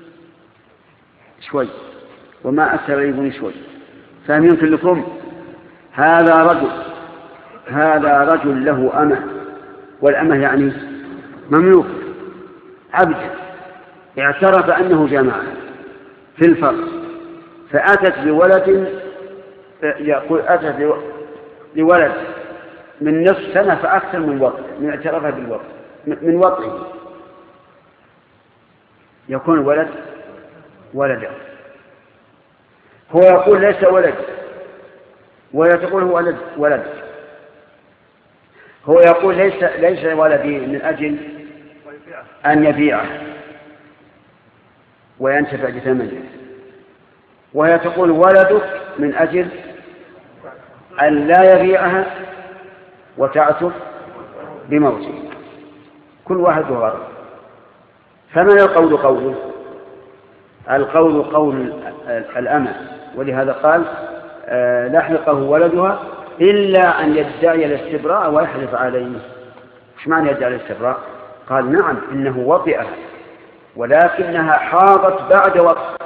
شوي وما أكثر يبني شوي. فاهمين كلكم؟ هذا رجل هذا رجل له أمة، والأمة يعني مملوك عبد، اعترف أنه جماعة في الفرق فأتت بولد يقول أتت لولد من نصف سنة فأكثر من وطء من اعترافها بالوطء من وطئه يكون الولد ولدا. هو يقول ليس ولد ولا تقول هو ولد ولد هو يقول ليس ليس ولدي من أجل أن يبيعه وينتفع بثمنه، وهي تقول ولدك من أجل أن لا يبيعها وتعتق بموته، كل واحد غرض. فمن القول قوله؟ القول قول الأمة، ولهذا قال آه لحقه ولدها إلا أن يدعي الاستبراء ويحلف عليه. ايش معنى يدعي الاستبراء؟ قال نعم إنه وطئها ولكنها حاضت بعد وقت،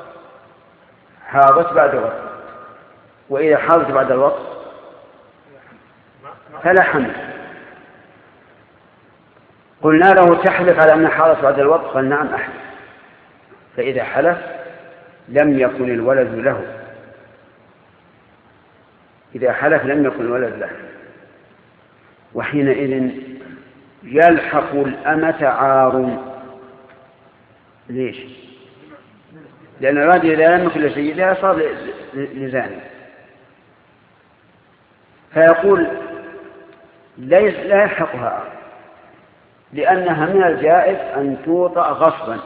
حاضت بعد وقت، وإذا حاضت بعد الوقت فلا حمل. قلنا له تحلف على أنها حاضت بعد الوقت؟ قال نعم أحلف. فإذا حلف لم يكن الولد له، إذا حلف لم يكن الولد له، وحينئذ يلحق الأمة عار. ليش؟ لأن الراجل إذا لم يكن لسيدها صار لزاني، فيقول لا يلحقها عار، لأنها من الجائز أن توطأ غصبا،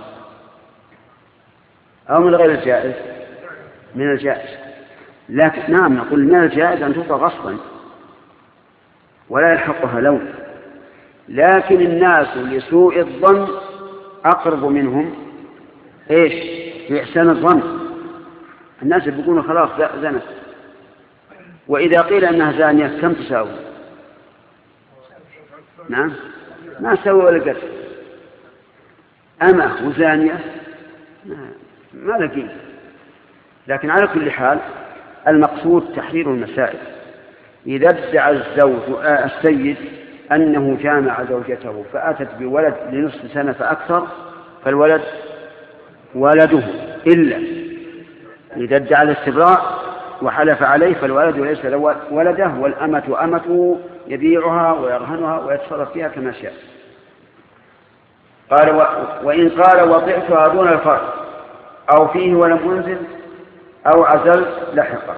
أو من غير الجائز؟ من الجائز. لكن نعم نقول من الجائز أن توطأ غصبا ولا يلحقها لون، لكن الناس لسوء الظن أقرب منهم إيش؟ بإحسان الظن. الناس يقولون خلاص زنت، وإذا قيل أنها زانية كم تساوي؟ نعم ما سوى ولا قتل. أمة وزانية ما لقي. لكن على كل حال المقصود تحرير المسائل. إذا ادعى الزوج السيد أنه جامع زوجته فأتت بولد لنصف سنة فأكثر فالولد ولده، إلا إذا ادعى الاستبراء وحلف عليه فالولد ليس له ولده، والأمة أمته يبيعها ويرهنها ويتصرف فيها كما شاء. قال وإن قال وطئتها دون الفرق أو فيه ولم أنزل أو عزلت لحقه.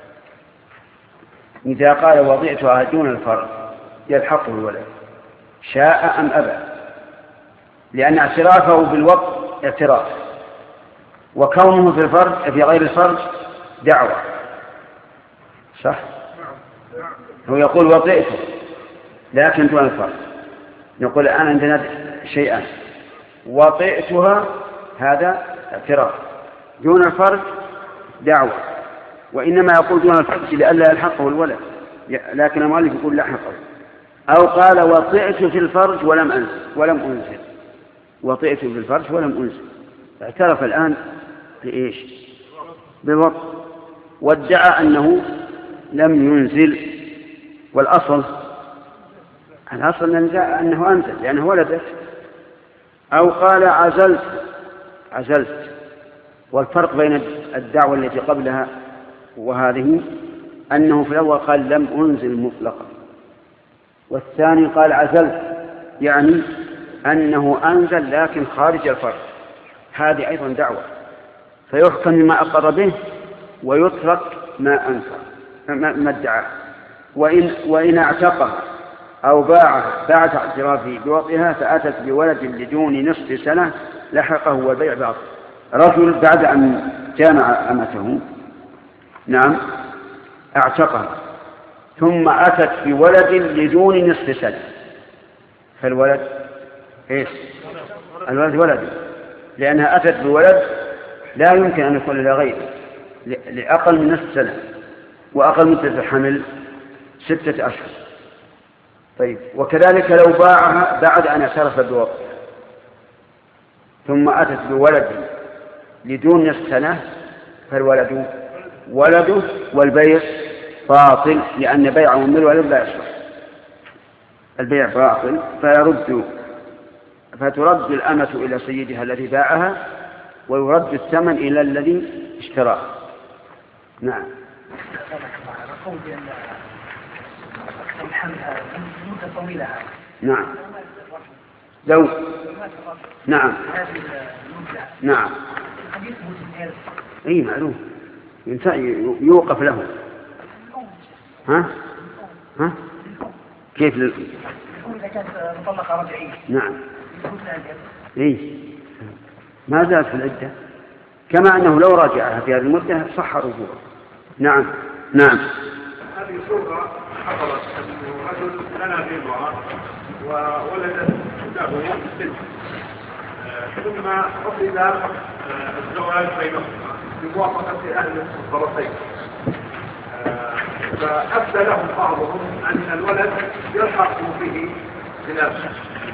إذا قال وضعتها دون الفرق يلحقه الولد شاء أم أبى، لأن اعترافه بالوقت اعتراف، وكونه في الفرج في غير الفرج دعوة. صح؟ هو يقول وضعته لكن دون الفرج. نقول الآن عندنا شيئان: وطئتها هذا اعتراف، دون الفرج دعوة. وإنما يقول دون الفرج لئلا يلحقه الولد، لكن المؤلف يقول لحقه. أو قال وطئت في الفرج ولم أنزل ولم أنزل وطئت في الفرج ولم أنزل، اعترف الآن بإيش؟ بالوطء، وادعى أنه لم ينزل، والأصل الأصل أنه أنزل لأنه ولدت. أو قال عزلت عزلت والفرق بين الدعوة التي قبلها وهذه أنه في الأول قال لم أنزل مطلقا، والثاني قال عزلت، يعني أنه أنزل لكن خارج الفرق. هذه أيضا دعوة، فيحكم بما أقر به ويترك ما أنكر ما ادعاه. وإن, وإن اعتقها أو باعها بعد اعترافه بوطئها فأتت بولد لدون نصف سنة لحقه والبيع باطل. رجل بعد أن جامع أمته نعم اعتقها ثم أتت بولد لدون نصف سنة، فالولد إيش؟ الولد ولد، لأنها أتت بولد لا يمكن أن يكون لها غير لأقل من نصف سنة، وأقل مدة الحمل ستة أشهر. طيب، وكذلك لو باعها بعد أن اعترف بوقتها ثم أتت بولد لدون نصف سنة فالولد ولده والبيع باطل، لأن بيعه من الولد لا يصح، البيع باطل. فيرد فترد الأمة إلى سيدها الذي باعها ويرد الثمن إلى الذي اشتراه. نعم. نعم. لو نعم نعم اي معلوم يوقف له. ها ها كيف لل... إذا كانت مطلقة رجعية نعم اي ما زالت في العدة، كما أنه لو راجعها في هذه المدة صح رجوعه. نعم نعم. هذه صورة حصلت أنه رجل لنا في امرأة وولدت له بنت، ثم حصل الزواج بينهما بموافقة أهل الطرفين، فأفتى لهم بعضهم أن الولد يلحق به بنفسه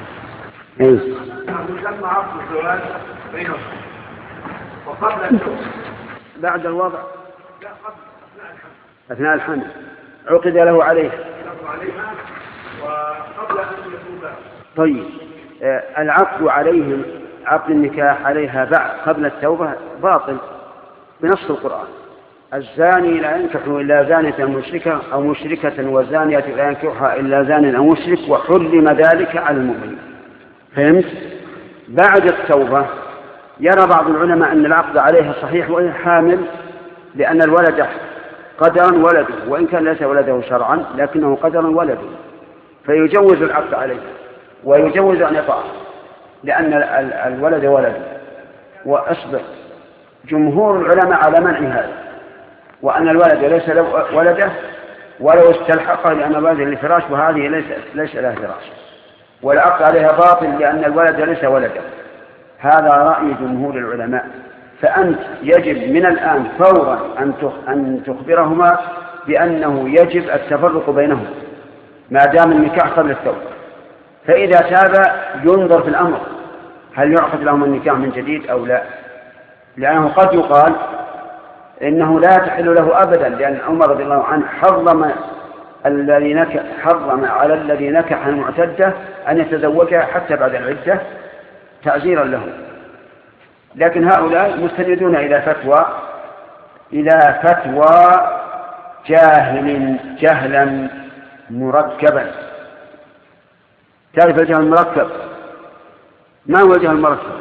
لما عقد الزواج بينهم وقبل الزواج بعد الوضع لا قبل أثناء الحمل عقد له عليه عليها وقبل أن يتوبا. طيب آه العقد عليهم عقد النكاح عليها بعد قبل التوبة باطل بنص القرآن: الزاني لا ينكح إلا زانية مشركة أو مشركة وزانية لا ينكحها إلا زان أو مشرك وحرم ذلك على المؤمنين. فهمت؟ بعد التوبة يرى بعض العلماء أن العقد عليها صحيح وهي حامل، لأن الولد قدرا ولده، وإن كان ليس ولده شرعا لكنه قدرا ولده، فيجوز العقد عليه ويجوز أن يطأه لأن الولد ولده. وأصبح جمهور العلماء على منع هذا، وأن الولد ليس له ولده ولو استلحقه لأن الولد لفراش وهذه ليس, ليس لها فراش، والعقد عليها باطل لأن الولد ليس ولده. هذا رأي جمهور العلماء. فأنت يجب من الآن فورا أن تخبرهما بأنه يجب التفرق بينهم ما دام النكاح قبل التوبة. فإذا تاب ينظر في الأمر هل يعقد لهم النكاح من جديد أو لا، لأنه قد يقال إنه لا تحل له أبدا، لأن عمر رضي الله عنه حرم الذي نكح حرم على الذي نكح المعتدة أن يتزوجها حتى بعد العدة تعزيرا له. لكن هؤلاء مستندون إلى فتوى إلى فتوى جاهل جهلا مركبا. تعرف الجهل المركب؟ ما هو الجهل المركب؟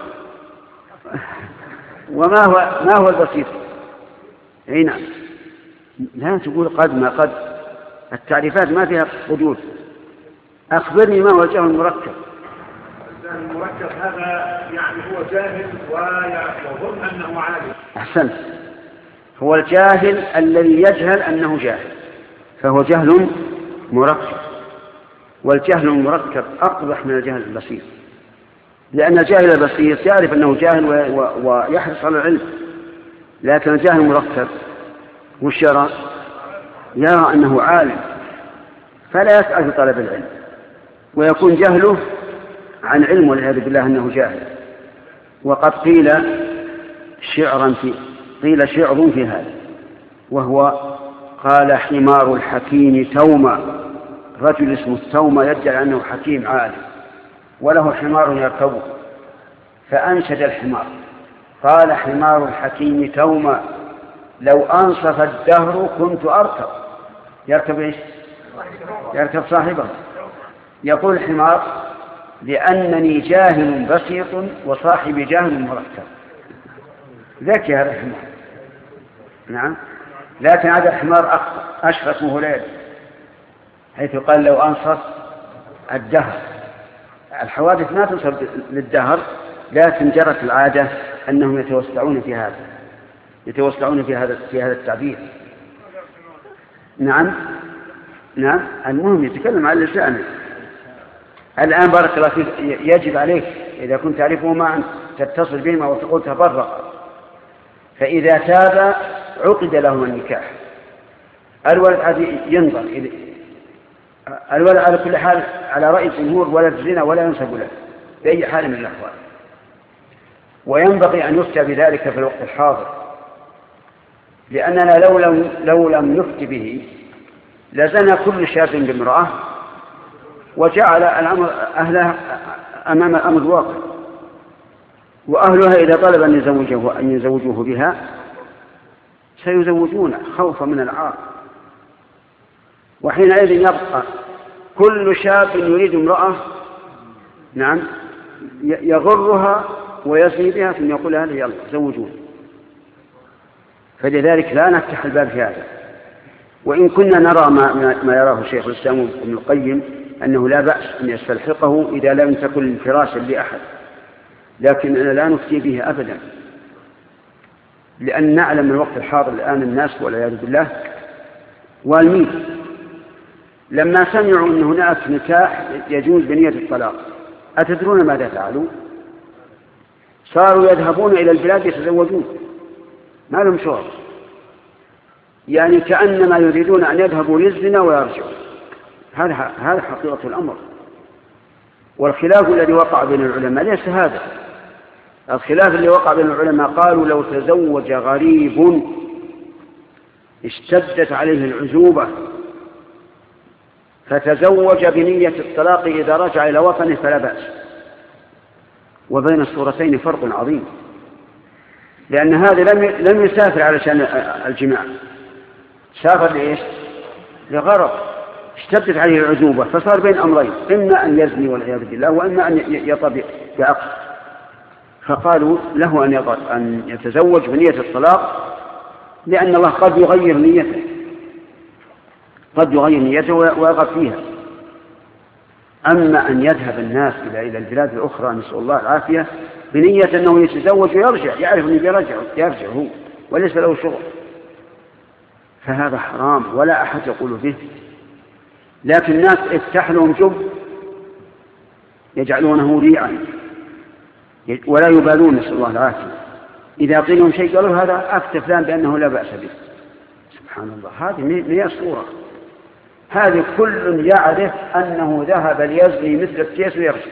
وما هو ما هو البسيط؟ اي نعم، لا تقول قد ما قد، التعريفات ما فيها حدود. أخبرني ما هو الجهل المركب؟ الجهل المركب هذا يعني هو جاهل ويظن أنه عالم. أحسنت، هو الجاهل الذي يجهل أنه جاهل، فهو جهل مركب. والجهل المركب أقبح من الجهل البسيط، لأن الجاهل البسيط يعرف أنه جاهل ويحرص على العلم، لكن الجاهل المركب وش يرى؟ يرى أنه عالم فلا يسعى في طلب العلم، ويكون جهله عن علم والعياذ بالله أنه جاهل. وقد قيل شعرا في قيل شعر في هذا، وهو قال: حمار الحكيم توما، رجل اسمه التوما يدعي أنه حكيم عالم وله حمار يركبه، فأنشد الحمار قال: حمار الحكيم توما لو أنصف الدهر كنت أركب. يركب إيش؟ يركب صاحبه. يقول الحمار: لأنني جاهل بسيط وصاحبي جاهل مركب. ذكي هذا الحمار. نعم، لكن هذا الحمار أخطأ أشفت مهلال، حيث قال: لو أنصف الدهر. الحوادث ما تنصب للدهر، لكن جرت العادة أنهم يتوسعون في هذا يتوسعون في هذا في هذا التعبير. نعم نعم المهم يتكلم عن اللسان. الآن بارك الله فيك، يجب عليك إذا كنت تعرفه ما أن تتصل بهما وتقول تفرق. فإذا تاب عقد لهما النكاح. الولد هذه ينظر الولد على كل حال على رأي الجمهور ولد زنا ولا ينسب له بأي حال من الأحوال، وينبغي أن يفتى بذلك في الوقت الحاضر، لأننا لو لم, لو لم نفتي به لزنى كل شاب بامرأة وجعل الأمر أهلها أمام الأمر الواقع، وأهلها إذا طلب أن يزوجوه, أن يزوجوه بها سيزوجونه خوفا من العار. وحينئذ يبقى كل شاب يريد امرأة نعم يغرها ويزني بها ثم يقول لها: يلا زوجون. فلذلك لا نفتح الباب في هذا. وإن كنا نرى ما, ما يراه شيخ الإسلام ابن القيم أنه لا بأس أن يستلحقه إذا لم تكن فراشا لأحد، لكن أنا لا نفتي به أبدا، لأن نعلم من الوقت الحاضر الآن الناس والعياذ بالله والمين لما سمعوا أن هناك نكاح يجوز بنية الطلاق، أتدرون ماذا فعلوا؟ صاروا يذهبون إلى البلاد يتزوجون، ما لهم شغل، يعني كأنما يريدون أن يذهبوا للزنا ويرجعوا. هذا هذا حقيقة الأمر. والخلاف الذي وقع بين العلماء ليس هذا. الخلاف الذي وقع بين العلماء قالوا لو تزوج غريب اشتدت عليه العزوبة فتزوج بنية الطلاق إذا رجع إلى وطنه فلا بأس. وبين الصورتين فرق عظيم، لأن هذا لم لم يسافر علشان الجماع، سافر لإيش؟ لغرض، اشتدت عليه العزوبة فصار بين أمرين، إما أن يزني والعياذ بالله وإما أن يطبع بعقد، فقالوا له أن أن يتزوج بنية الطلاق لأن الله قد يغير نيته، قد يغير نيته ويرغب فيها. أما أن يذهب الناس إلى إلى البلاد الأخرى نسأل الله العافية بنية أنه يتزوج ويرجع، يعرف أنه يرجع يرجع هو وليس له شغل، فهذا حرام ولا أحد يقول به. لكن الناس افتح لهم جب يجعلونه ريعا ولا يبالون نسأل الله العافية. إذا قيل لهم شيء قالوا هذا أفتى فلان بأنه لا بأس به. سبحان الله، هذه هي الصورة. هذه كل يعرف أنه ذهب ليزني مثل التيس ويرجع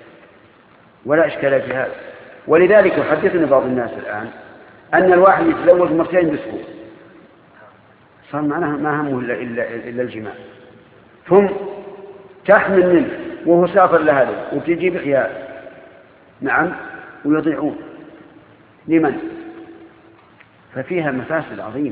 ولا إشكال في هذا. ولذلك يحدثنا بعض الناس الآن أن الواحد يتزوج مرتين بأسبوع، صار معناها ما همه إلا, إلا, إلا الجماع، ثم تحمل منه وهو سافر لهذا وتجيب عيال نعم ويضيعون لمن؟ ففيها مفاسد عظيمة.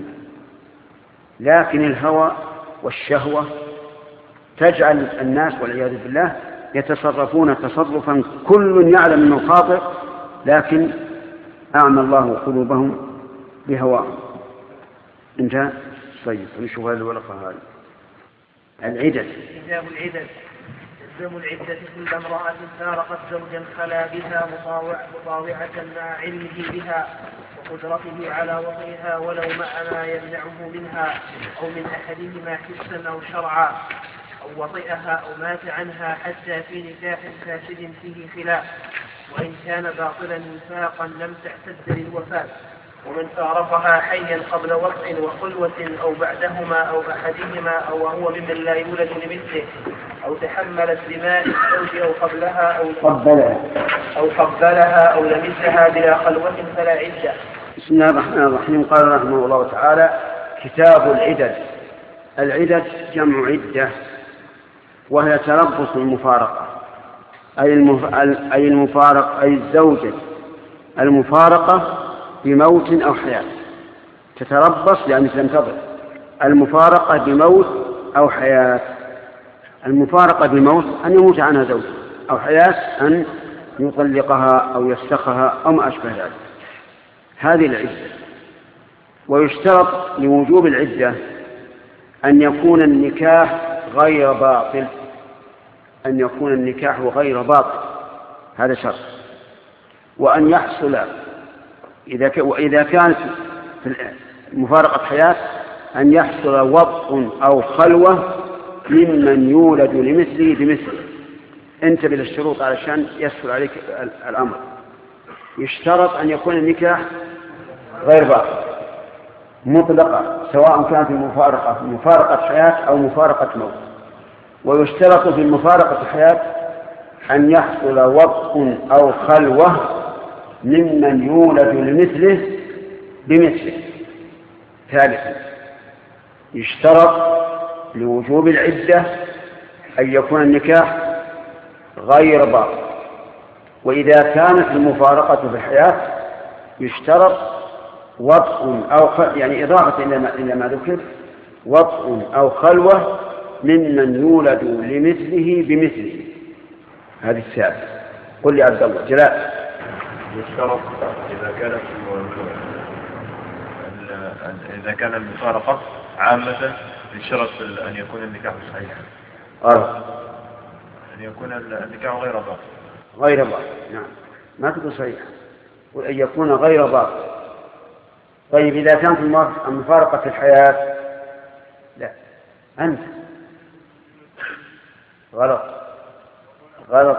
لكن الهوى والشهوة تجعل الناس والعياذ بالله يتصرفون تصرفا كل يعلم انه خاطئ، لكن أعمى الله قلوبهم بهواهم. انتهى. طيب نشوف هذه الورقة هذه. العدة. كتاب العدة. تلزم العدة كل امرأة فارقت زوجا خلا بها مطاوعة مع علمه بها وقدرته على وطئها ولو مع ما يمنعه منها أو من أحدهما حسا أو شرعا، أو وطئها أو مات عنها حتى في نكاح فاسد فيه خلاف، وإن كان باطلا نفاقا لم تعتد للوفاة. ومن فارقها حيا قبل وطء وخلوة أو بعدهما أو أحدهما أو وهو ممن لا يولد لمثله، أو تحملت بماء الزوج أو قبلها أو قبلها أو قبلها أو لمسها بلا خلوة فلا عدة. بسم الله الرحمن الرحيم. قال رحمه الله تعالى: كتاب العدد. العدد جمع عدة، وهي تربص المفارقة، أي أي المفارق أي الزوجة المفارقة بموت أو حياة، تتربص يعني تنتظر المفارقة بموت أو حياة. المفارقة بموت أن يموت عنها زوج، أو حياة أن يطلقها أو يفسخها أو ما أشبه ذلك. هذه العدة. ويشترط لوجوب العدة أن يكون النكاح غير باطل، أن يكون النكاح غير باطل، هذا شرط. وأن يحصل إذا وإذا كانت مفارقة حياة أن يحصل وطء أو خلوة ممن يولد لمثله بمثله. انتبه للشروط علشان يسهل عليك الأمر. يشترط أن يكون النكاح غير باطل مطلقة، سواء كانت المفارقة مفارقة حياة أو مفارقة موت. ويشترط في المفارقة حياة أن يحصل وطء أو خلوة ممن يولد لمثله بمثله. ثالثا يشترط لوجوب العدة أن يكون النكاح غير باطل. وإذا كانت المفارقة في الحياة يشترط وطء أو خ... يعني إضافة إلى ما ذكر وطء أو خلوة ممن يولد لمثله بمثله. هذه الثالثة. قل لي عبد الله جلاء. يشترط إذا كانت إذا كان المفارقة عامة يشترط أن يكون النكاح صحيحا. أه. أن يكون النكاح غير باطل. غير باطل، نعم، ما تكون صحيح، وأن يكون غير باطل. طيب إذا كانت المفارقة في الحياة، لا أنت غلط غلط.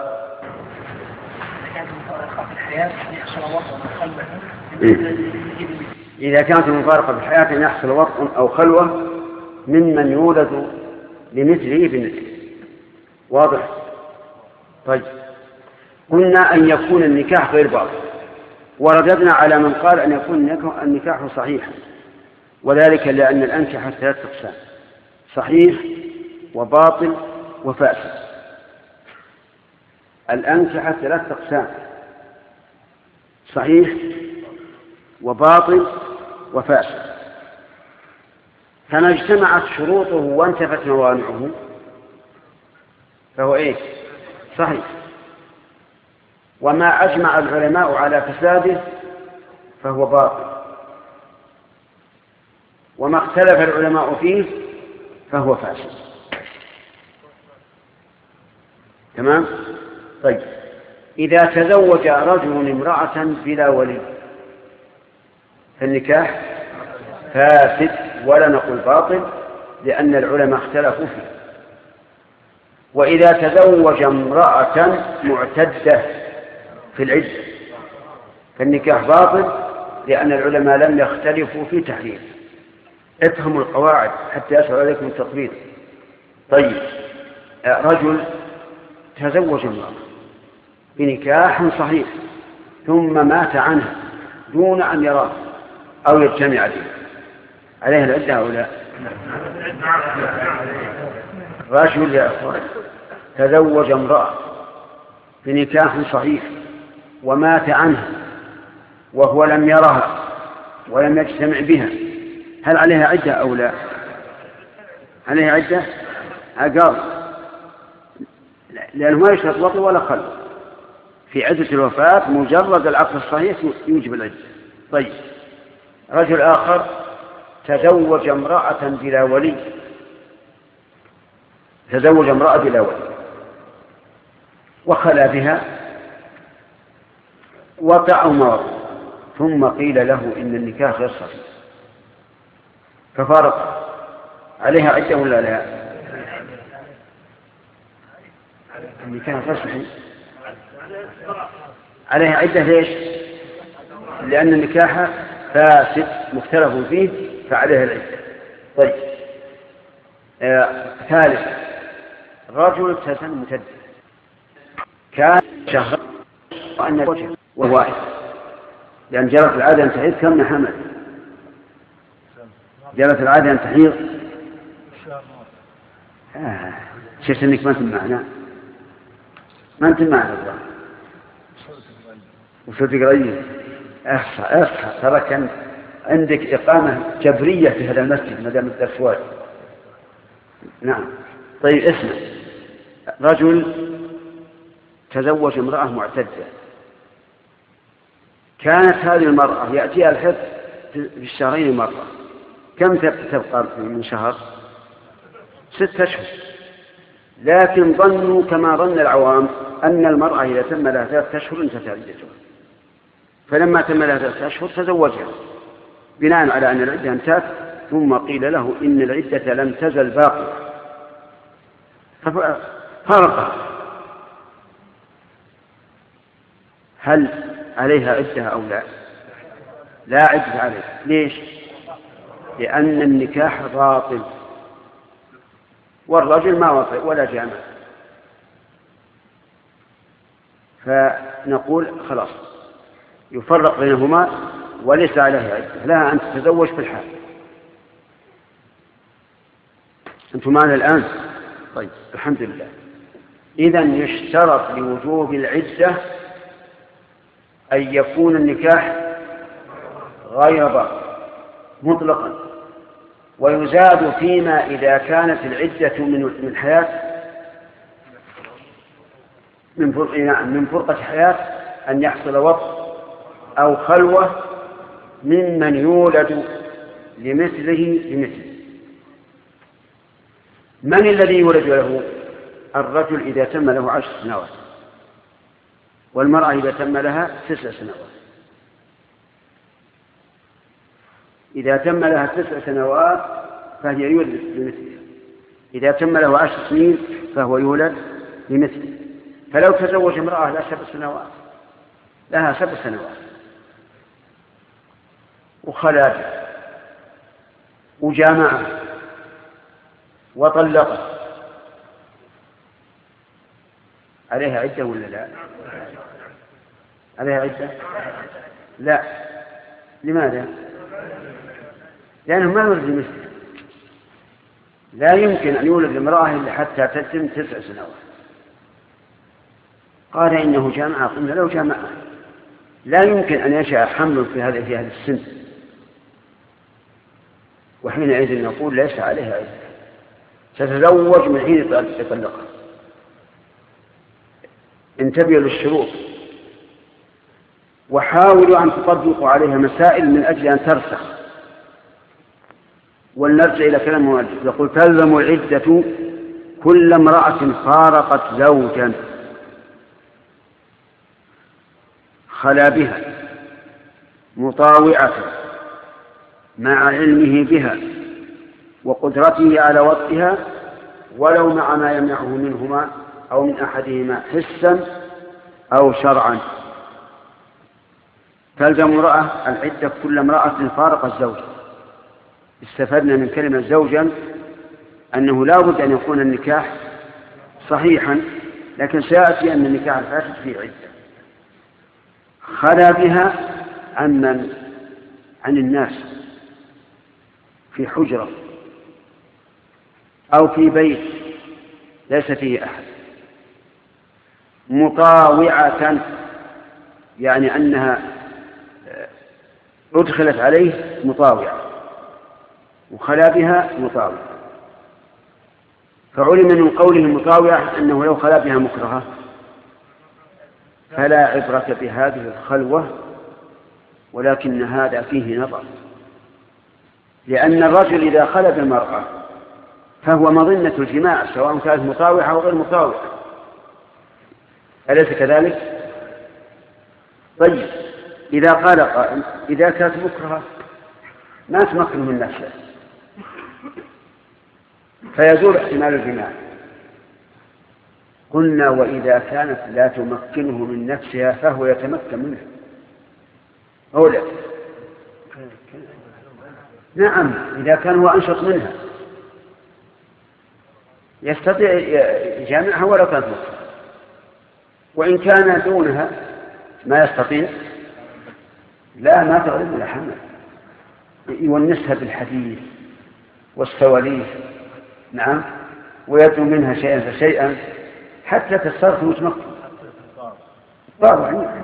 إذا كانت المفارقة في الحياة أن يحصل وطء أو خلوة ممن يولد لمثله بمثله. واضح؟ طيب قلنا أن يكون النكاح غير باطل، ورددنا على من قال أن يكون النكاح صحيحا، وذلك لأن الأنكحة ثلاث أقسام: صحيح وباطل وفاسد. الأنكحة ثلاث أقسام: صحيح وباطل وفاسد. فما اجتمعت شروطه وانتفت موانعه فهو إيه؟ صحيح. وما أجمع العلماء على فساده فهو باطل، وما اختلف العلماء فيه فهو فاسد. تمام؟ طيب إذا تزوج رجل امرأة بلا ولي فالنكاح فاسد، ولا نقول باطل لأن العلماء اختلفوا فيه. وإذا تزوج امرأة معتدة في العدة فالنكاح باطل لأن العلماء لم يختلفوا في تحريمه. افهموا القواعد حتى يسهل عليكم التطبيق. طيب رجل تزوج امرأة بنكاح صحيح ثم مات عنها دون أن يراه أو يجتمع به، عليه العدة أو لا؟ رجل يا أخوان تزوج امرأة بنكاح صحيح ومات عنها وهو لم يرها ولم يجتمع بها، هل عليها عدة أو لا؟ عليها عدة؟ أقل، لأنه ما يشترط وطء ولا خلوة. في عدة الوفاة مجرد العقد الصحيح يوجب العدة. طيب رجل آخر تزوج امرأة بلا ولي، تزوج امرأة بلا ولي وخلى بها وطأ أو ما وطأ، ثم قيل له إن النكاح غير صحيح ففارق، عليها عدة ولا لا؟ النكاح غير صحيح عليها عدة. ليش؟ لأن النكاح فاسد مختلف فيه فعليها العدة. طيب آه ثالث رجل تزن متد كان شهر وأن الوجه وواحد، لأن جرت العادة أن تحيض كم حمل؟ جرت العادة أن تحيض آه. شفت أنك ما تسمعنا ما تسمعنا الله وصوتك رأيه. اصحى اصحى، ترى كان عندك إقامة جبرية في هذا المسجد ما دام الدرس واجب. نعم. طيب اسمع، رجل تزوج امرأة معتدة، كانت هذه المرأة يأتيها الحيض في الشهرين مرة، كم تبقى من شهر؟ ستة أشهر. لكن ظنوا كما ظن العوام أن المرأة إذا تم لها ثلاثة أشهر انتهت عدتها، فلما تم لها ثلاثة أشهر تزوجها بناء على أن العدة انتهت، ثم قيل له إن العدة لم تزل باقية ففرقها. هل عليها عدة أو لا؟ لا عدة عليها. ليش؟ لأن النكاح باطل والرجل ما وطئ ولا جامع، فنقول خلاص يفرق بينهما وليس عليها عدة، لها أن تتزوج في الحال. أنتم معنا الآن؟ طيب الحمد لله. إذن يشترط لوجوب العدة أن يكون النكاح غير باطل مطلقا، ويزاد فيما إذا كانت العدة من حياة من فرقة من فرقة حياة أن يحصل وطء أو خلوة ممن يولد لمثله بمثله. من الذي يولد له؟ الرجل إذا تم له عشر سنوات، والمرأة إذا تم لها تسع سنوات. إذا تم لها تسع سنوات فهي يولد بمثله، إذا تم له عشر سنين فهو يولد بمثله. فلو تزوج امرأة لها سبع سنوات لها سبع سنوات وخلافه وجامعه وطلقه، عليها عدة ولا لا؟ عليها عدة؟ لا. لماذا؟ لأنه ما يولد بمثله، لا يمكن أن يولد امرأة إلا حتى تتم تسع سنوات. قال إنه جامعة، قلنا له جامعة، لا يمكن أن يشاء حمل في هذا في هذا السن، وحينئذ نقول ليس عليها عدة، ستتزوج من حين يطلقها. انتبهوا للشروط وحاولوا أن تطبقوا عليها مسائل من أجل أن ترسخ. ولنرجع إلى كلام المؤلف، يقول تلزم العدة كل امرأة فارقت زوجا خلا بها مطاوعة مع علمه بها وقدرته على وطئها ولو مع ما يمنعه منهما أو من أحدهما حسا أو شرعا. تلزم امرأة العدة كل امرأة فارقت زوجا. استفدنا من كلمة زوجا أنه لا بد أن يكون النكاح صحيحا، لكن سيأتي أن النكاح الفاسد فيه عدة. خلا بها عن من؟ عن الناس، في حجرة أو في بيت ليس فيه أحد. مطاوعة يعني أنها أدخلت عليه مطاوعة، وخلا بها مطاوعة. فعلم من قوله مطاوعة أنه لو خلا بها مكرهة فلا عبرة بهذه الخلوة، ولكن هذا فيه نظر، لأن الرجل إذا خلا بالمرأة فهو مظنة الجماع سواء كانت مطاوعة أو غير مطاوعة، أليس كذلك؟ طيب إذا قال قائل إذا كانت مكرهة ما تمكن من نفسه فيزول احتمال الجماع. قلنا وإذا كانت لا تمكنه من نفسها فهو يتمكن منها أولا. نعم، إذا كان هو أنشط منها يستطيع يجامعها ولو كانت مكرهة، وإن كان دونها ما يستطيع لا ما تغلب ولا حمل، يونسها بالحديث والسواليف، نعم، ويدعو منها شيئا فشيئا حتى تصرف متمكن. طبعا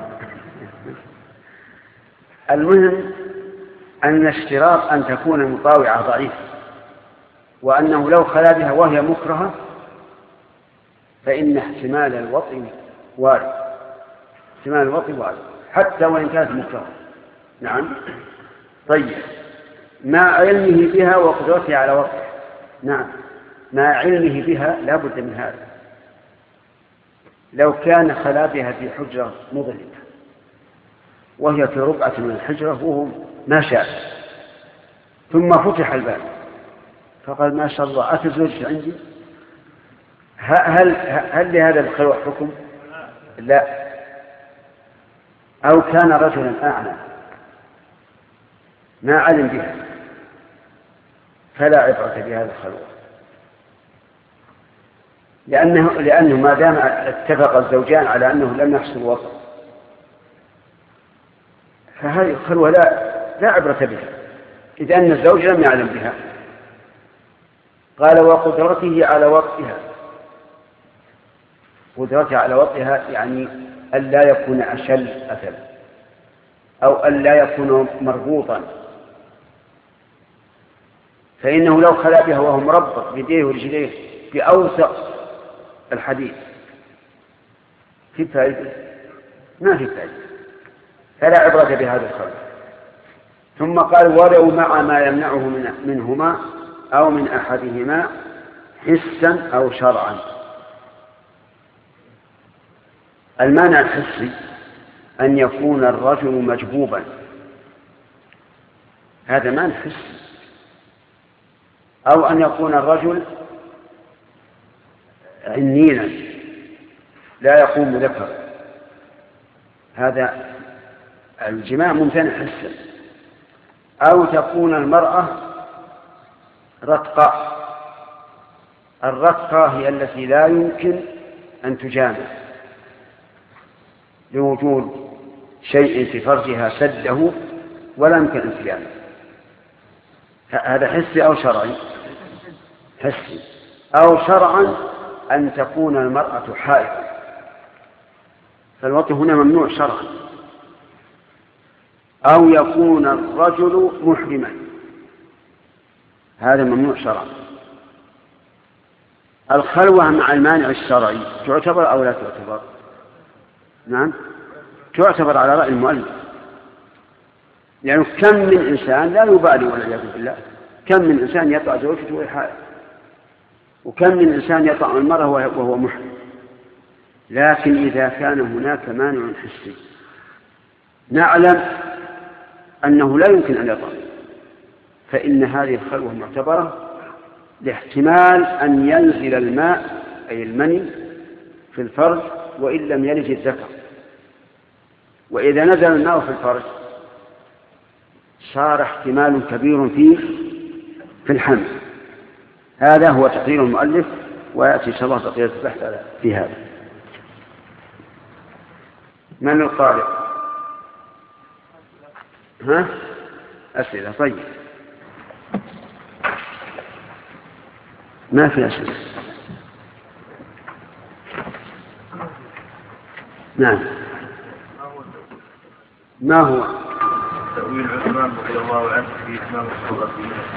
المهم أن اشتراط أن تكون المطاوعة ضعيفة، وأنه لو خلا بها وهي مكرهة فإن احتمال الوطء وارد، احتمال الوطء وارد حتى وإن كانت مكرهة. نعم. طيب مع علمه بها وقدرته على وطئها. نعم، مع علمه بها لا بد من هذا. لو كان خلا بها في حجرة مظلمة وهي في ربعة من الحجرة وهو ما شاء، ثم فتح الباب فقال ما شاء الله أتزوجت عندي، هل, هل لهذا الخلوة حكم؟ لا. أو كان رجلا أعمى ما علم بها فلا عبرة بهذا الخلوة، لأنه, لأنه ما دام اتفق الزوجان على أنه لم يحصل وطء فهذه الخلوة لا, لا عبرة بها، إذ أن الزوج لم يعلم بها. قال وقدرته على وطئها. قدرته على وطئها يعني ألا يكون أشل أثل أو ألا يكون مربوطا، فإنه لو خلا بها وهو مربط بيديه ورجليه بأوثق الحديد في فائدة؟ ما في فائدة، فلا عبرة بهذا الخلق. ثم قال ولو مع ما يمنعه من منهما أو من أحدهما حسا أو شرعا. المانع الحسي أن يكون الرجل مجبوبا هذا ما نحس. أو أن يكون الرجل عنينا لا يقوم ذكر، هذا الجماع ممتنع حسا. أو تكون المرأة رتقة. الرتقة هي التي لا يمكن أن تجامع لوجود شيء في فرجها سده ولا يمكن أن تجامع. هذا حسي أو شرعي؟ حسي. أو شرعا أن تكون المرأة حائض، فالوطء هنا ممنوع شرعا. أو يكون الرجل محرما، هذا ممنوع شرعا. الخلوة مع المانع الشرعي تعتبر أو لا تعتبر؟ نعم تعتبر على رأي المؤلف، يعني كم من إنسان لا يبالي والعياذ بالله، كم من إنسان يطع زوجته وهي حائض، وكم من إنسان يطع المرأة وهو محرم. لكن إذا كان هناك مانع حسي نعلم أنه لا يمكن أن يطع، فإن هذه الخلوة معتبرة لاحتمال أن ينزل الماء أي المني في الفرج وإن لم يلج الذكر. وإذا نزل الماء في الفرج صار احتمال كبير فيه في الحمل. هذا هو تقرير المؤلف، ويأتي إن شاء الله بقية البحث في هذا. من القارئ؟ ها؟ أسئلة؟ طيب ما في أسئلة. نعم. ما هو تأويل عثمان رضي الله عنه في إتمام الصورة؟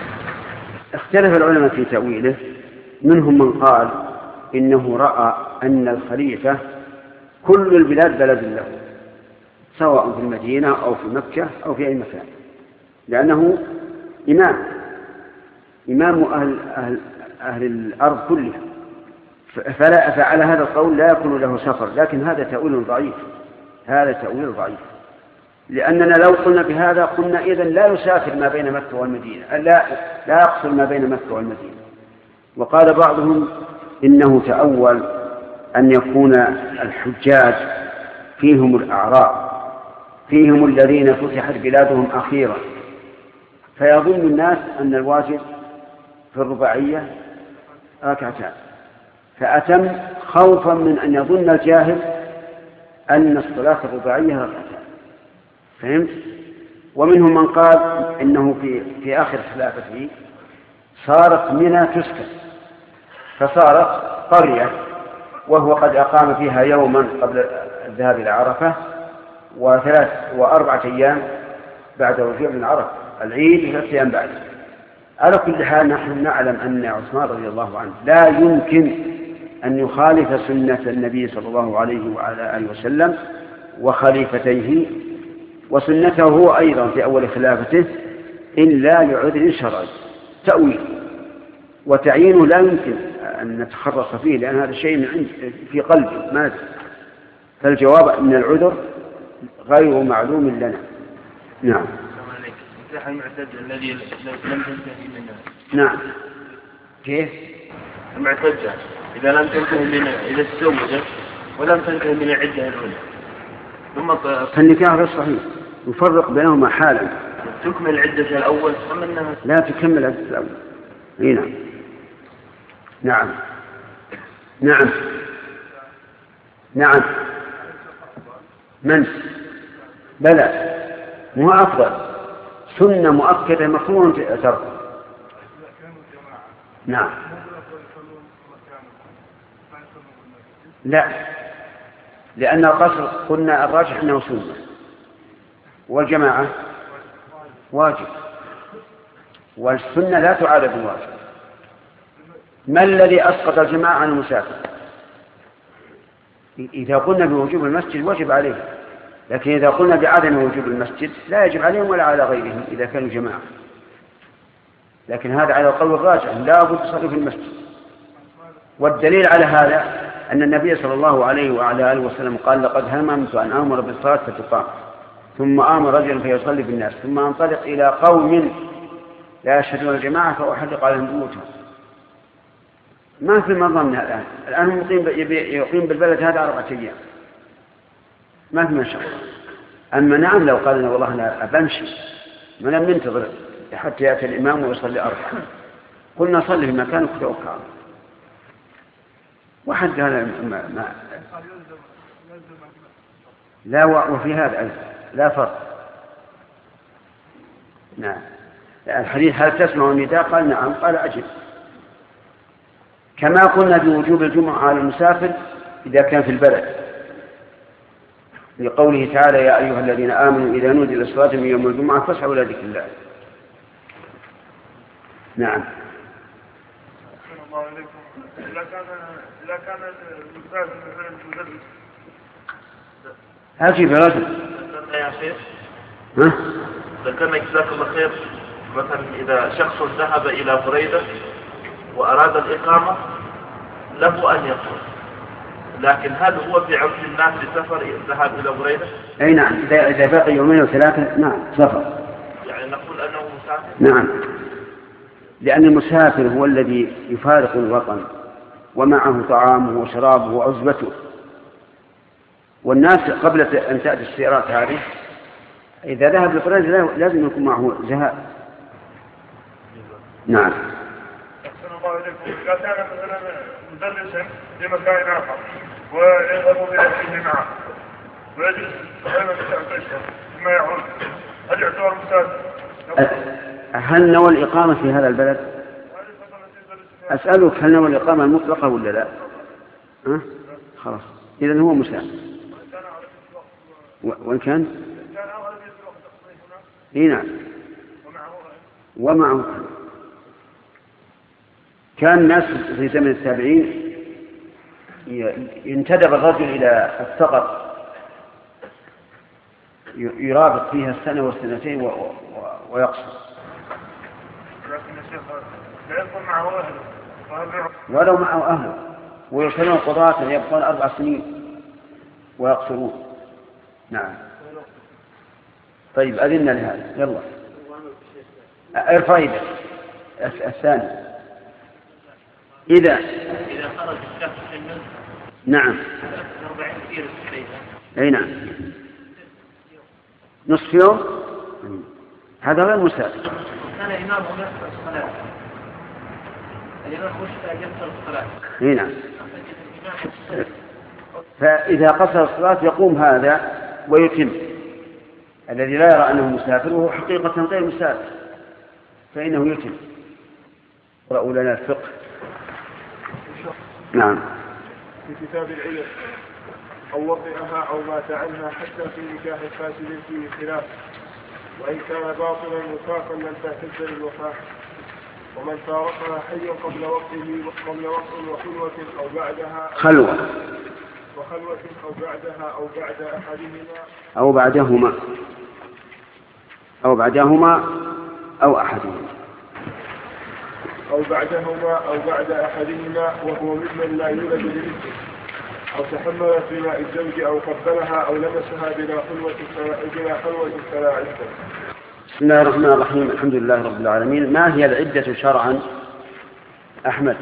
اختلف العلماء في تأويله. منهم من قال إنه رأى أن الخليفة كل البلاد بلد له، سواء في المدينة أو في مكة أو في أي مكان، لأنه إمام إمام أهل, أهل, أهل الأرض كلها. فلا فعلى هذا القول لا يكون له سفر. لكن هذا تأويل ضعيف، هذا تأويل ضعيف، لأننا لو قلنا بهذا قلنا إذن لا يسافر ما بين مكة والمدينة، لا, لا يقصر ما بين مكة والمدينة. وقال بعضهم إنه تأول أن يكون الحجاج فيهم الأعراب، فيهم الذين فتحت بلادهم أخيرا، فيظن الناس أن الواجب في الرباعية ركعتان، فأتم خوفا من أن يظن الجاهل أن الصلاة الرباعية ركعتان. فهمت؟ ومنهم من قال إنه في, في آخر خلافته صارت منى تسكن، فصارت قرية، وهو قد أقام فيها يوما قبل الذهاب إلى عرفة وثلاث وأربعة أيام بعد رجوع من عرفة، العيد وثلاث أيام بعد. على كل حال نحن نعلم أن عثمان رضي الله عنه لا يمكن أن يخالف سنة النبي صلى الله عليه وعلى آله وسلم وخليفتيه وسنته هو أيضا في أول خلافته إلا لعذر شرعي. تأويل وتعيينه لا يمكن أن نتخرص فيه، لأن هذا الشيء من عند في قلبه ماذا. فالجواب أن العذر غير معلوم لنا. نعم. النكاح المعتد الذي لم تنتهي منه. نعم. كيف؟ المعتدة إذا لم تنتهي من إذا تزوجت ولم تنتهي من العدة الأولى ثم فالنكاح غير صحيح، يفرق بينهما حالا. تكمل العدة الأول أم أنها لا تكمل العدة الأول. هنا. نعم نعم نعم. من؟ بلى، مو أفضل، سنة مؤكدة مكروه ترك. نعم. لا، لأن القصر قلنا الراجح أنه سنة والجماعة واجب، والسنة لا تعارض الواجب. ما الذي أسقط الجماعة عن المسافر؟ إذا قلنا بوجوب المسجد وجب عليه، لكن إذا قلنا بعدم وجوب المسجد لا يجب عليهم ولا على غيرهم إذا كانوا جماعة. لكن هذا على القول الراجح لا بد تصلي في المسجد. والدليل على هذا أن النبي صلى الله عليه وعلى آله وسلم قال لقد هممت أن أمر بالصلاة فتقام، ثم آمر رجلا فيصلي بالناس ثم أنطلق إلى قوم لا يشهدون الجماعة فأحرق عليهم بيوتهم. ما في مظنة الآن الآن مقيم يقيم بالبلد هذا أربعة أيام ما في مشكلة. أما نعم لو قال لنا والله أنا بمشي ما لم ننتظر حتى يأتي الإمام ويصلي أربعة قلنا صلي في مكانك وتوكل واحد قال ما, ما لا وفي هذا أيضا لا فرق. نعم الحديث هل تسمع النداء قال نعم قال أجب. كما قلنا بوجوب الجمعة على المسافر إذا كان في البلد لقوله تعالى يا أيها الذين آمنوا إذا نودي للصلاة من يوم الجمعة فاسعوا إلى ذكر الله. نعم. إذا كان إذا كان المسافر مدرس هاتي في رجل يا شيخ ها؟ ذكرنا جزاك الله خير مثلا إذا شخص ذهب إلى بريدة وأراد الإقامة له أن يقصر لكن هل هو في عرف الناس لسفر الذهاب إلى بريدة؟ أي نعم إذا إذا باقي يومين وثلاثة نعم سفر يعني نقول أنه مسافر؟ نعم لأن المسافر هو الذي يفارق الوطن ومعه طعامه وشرابه وعزبته والناس قبل أن تأتي السيارات هذه إذا ذهب لبريدة لازم يكون معه ذهاب. نعم. أحسن الله إليكم. إذا كان مثلا مدرسا في مكان آخر ويذهب بأهله معه ويجلس بين تسعة أشهر ثم يعود هل يعتبر مسافر؟ هل نوى الإقامة في هذا البلد؟ أسألك هل نوى الإقامة المطلقة ولا لا؟ أه؟ خلاص إذن هو مسافر. وإن كان؟ إيه نعم. ومعه كان الناس في زمن التابعين ينتدب الرجل إلى السقط يرابط فيها السنة والسنتين و... و... ويقصر. لا يكون معه أهله ولو معه أهله ويرسلون قضاة يبقون أربع سنين ويقصرون. نعم. طيب أذن لهذا يلا ارفع يدك. الثاني إذا إذا خرج الشخص في المنزل نعم أربعين كيلو تقريبا. أي نعم نصف يوم هذا غير مسافر. كان إمامه يقصر الصلاة الإمام مش يقصر الصلاة. أي نعم. فإذا قصر الصلاة يقوم هذا ويتم الذي لا يرى أنه مسافر وهو حقيقة غير مسافر فإنه يتم. قرأوا لنا الفقه. نعم. في كتاب العلم أو وطئها أو مات عنها حتى في نكاح فاسد فيه خلاف وإن كان باطلا وفاقا لم تعتد للوفاة ومن فارقها حيا قبل وقته قبل وقت وخلوة أو بعدها خلوة وخلوة أو بعدها أو بعد أحدهما أو بعدهما أو بعدهما أو أحدهما أو بعدهما أو بعد أحدهما وهو ممن لا يولد لمثله أو تحملت بماء الزوج أو قبلها أو لمسها بلا خلوة بلا خلوة فلا عدة. بسم الله الرحمن الرحيم الحمد لله رب العالمين. ما هي العدة شرعا أحمد؟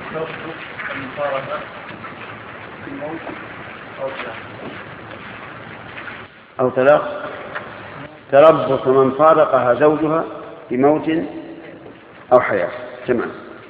أو طلاق تربص من فارقها زوجها بموت أو حياة. تمام.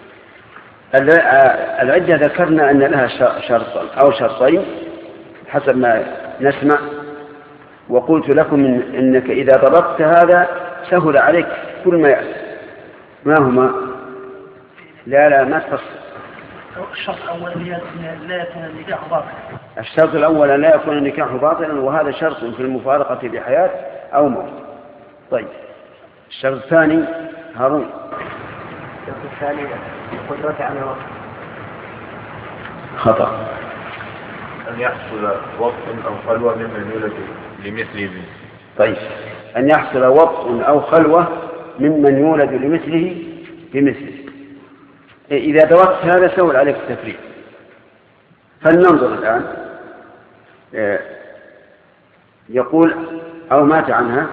العدة ذكرنا أن لها شرطا أو شرطين حسب ما نسمع وقلت لكم إن إنك إذا ضبطت هذا سهل عليك كل ما يأتي. ما هما؟ لا لا ما تفصل. الشرط الأول لا يكون النكاح باطلا. الشرط الأول لا يكون النكاح باطلا وهذا شرط في المفارقة بحياة أو موت. طيب الشرط الثاني هارون. الشرط الثاني قدرة على الوقت. خطأ. أن يحصل وقت أو خلوة ممن يولد لمثله. طيب أن يحصل وقت أو خلوة ممن يولد لمثله بمثله. إذا دوقت هذا سهل عليك التفريق. فلننظر الآن. يقول أو مات عنها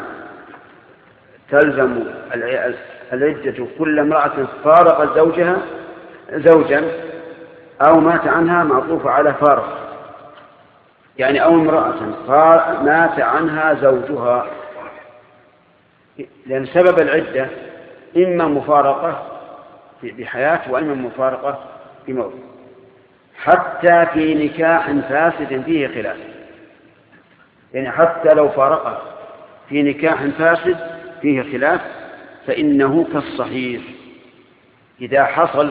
تلزم العدة كل امرأة فارقت زوجها زوجا أو مات عنها معطوف على فارق، يعني أو امرأة مات عنها زوجها، لأن سبب العدة إما مفارقة بحياة وإما مفارقة بموت، حتى في نكاح فاسد فيه خلاف، يعني حتى لو فارقه في نكاح فاسد فيه خلاف فإنه كالصحيح إذا حصل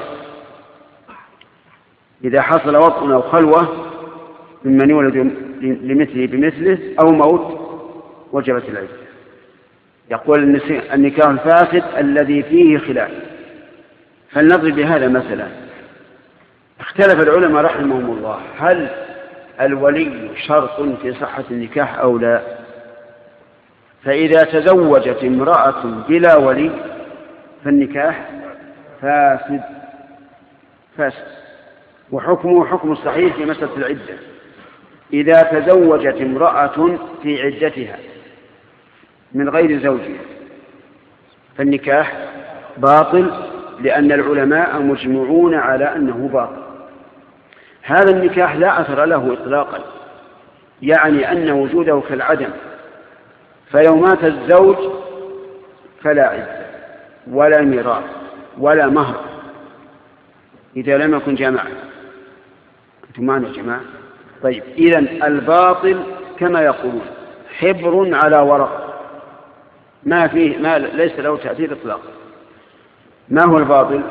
إذا حصل وطء أو خلوة ممن يولد لمثله بمثله أو موت وجبت العدة. يقول النكاح الفاسد الذي فيه خلاف. فلنضرب بهذا مثلا. اختلف العلماء رحمهم الله هل الولي شرط في صحة النكاح أو لا؟ فإذا تزوجت امرأة بلا ولي فالنكاح فاسد فاسد وحكمه حكم الصحيح في مسألة العدة. إذا تزوجت امرأة في عدتها من غير زوجها فالنكاح باطل، لأن العلماء مجمعون على أنه باطل. هذا النكاح لا أثر له إطلاقا، يعني أن وجوده كالعدم، فلو مات الزوج فلا عدة ولا ميراث ولا مهر إذا لم يكن جماعة. أنتم معنا يا جماعة؟ طيب، إذن الباطل كما يقولون حبر على ورق، ما فيه ما ليس له تأثير إطلاقا. ما هو الباطل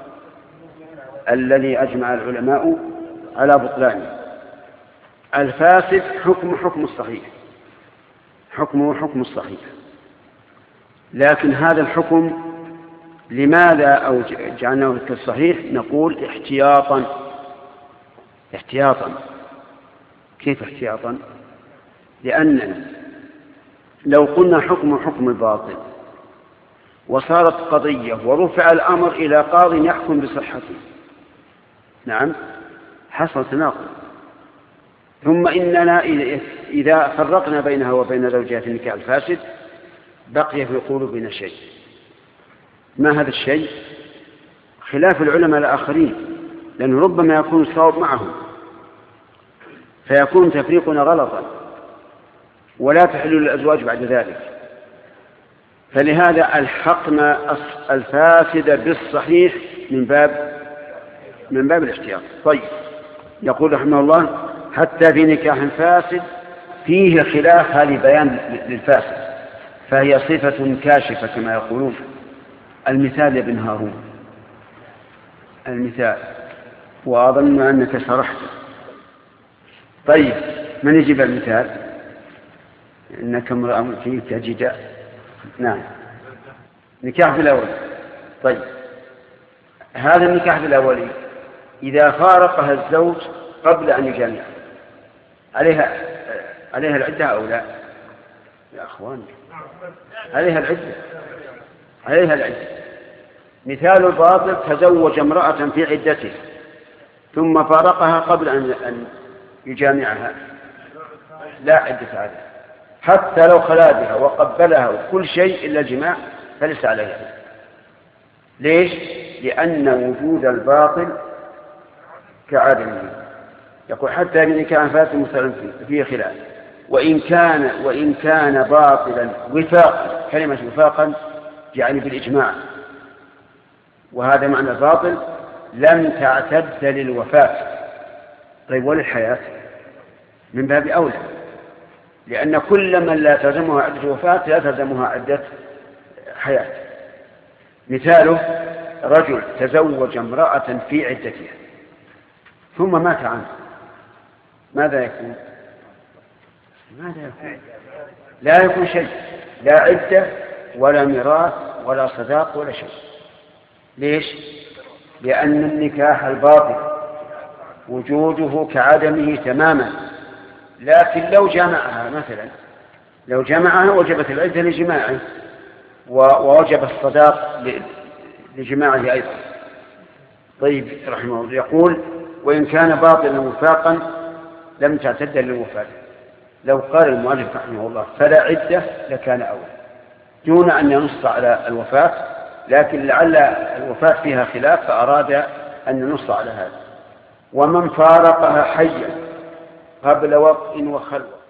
الذي أجمع العلماء على بطلانه؟ الفاسد حكم حكم الصحيح، حكمه حكم الصحيح، لكن هذا الحكم لماذا أو جعلناه كالصحيح؟ نقول احتياطا احتياطا. كيف احتياطا؟ لأننا لو قلنا حكم حكم الباطل وصارت قضية ورفع الأمر إلى قاض يحكم بصحته، نعم حصل تناقض. ثم إننا إذا فرقنا بينها وبين زوجها في النكاح الفاسد بقي في قلوبنا شيء. ما هذا الشيء؟ خلاف العلماء الآخرين، لأنه ربما يكون الصواب معهم فيكون تفريقنا غلطا ولا تحل الأزواج بعد ذلك. فلهذا ألحقنا الفاسد بالصحيح من باب من باب الاحتياط. طيب، يقول رحمه الله حتى في نكاح فاسد فيه خلاف، هذه بيان للفاسد، فهي صفة كاشفة كما يقولون. المثال يا ابن هارون، المثال، وأظن أنك شرحت. طيب، من يجيب المثال؟ إنك امرأ فيك جداء. نعم، نكاح في الأول. طيب، هذا النكاح في الأول إذا فارقها الزوج قبل أن يجامع عليها عليها العدة أو لا؟ يا أخوان، عليها العدة، عليها العدة. مثال الباطل تزوج امرأة في عدته ثم فارقها قبل أن يجامعها، لا عدة عليها، حتى لو خلا بها وقبلها وكل شيء إلا الجماع فليس عليها. ليش؟ لأن وجود الباطل كعدمه. يقول حتى من كان فاسد مثلا فيه خلاف، وإن كان وإن كان باطلا وفاقا، كلمة وفاقا يعني بالإجماع، وهذا معنى الباطل، لم تعتد للوفاة. طيب، وللحياة من باب أولى، لأن كل من لا تلزمها عدة وفاة لا تلزمها عدة حياة. مثاله رجل تزوج امرأة في عدتها ثم مات عنه، ماذا يكون؟ ماذا يكون؟ لا يكون شيء، لا عدة ولا ميراث ولا صداق ولا شيء. ليش؟ لأن النكاح الباطل وجوده كعدمه تماما. لكن لو جمعها مثلا، لو جمعها وجبت العدة لجماعه ووجب الصداق لجماعه أيضا. طيب، رحمه الله يقول وإن كان باطلا وفاقا لم تعتد للوفاة. لو قال المؤلف رحمه الله فلا عدة لكان أولى دون أن ينص على الوفاة، لكن لعل الوفاة فيها خلاف فأراد أن ينص على هذا. ومن فارقها حيا قبل وطء وخلوة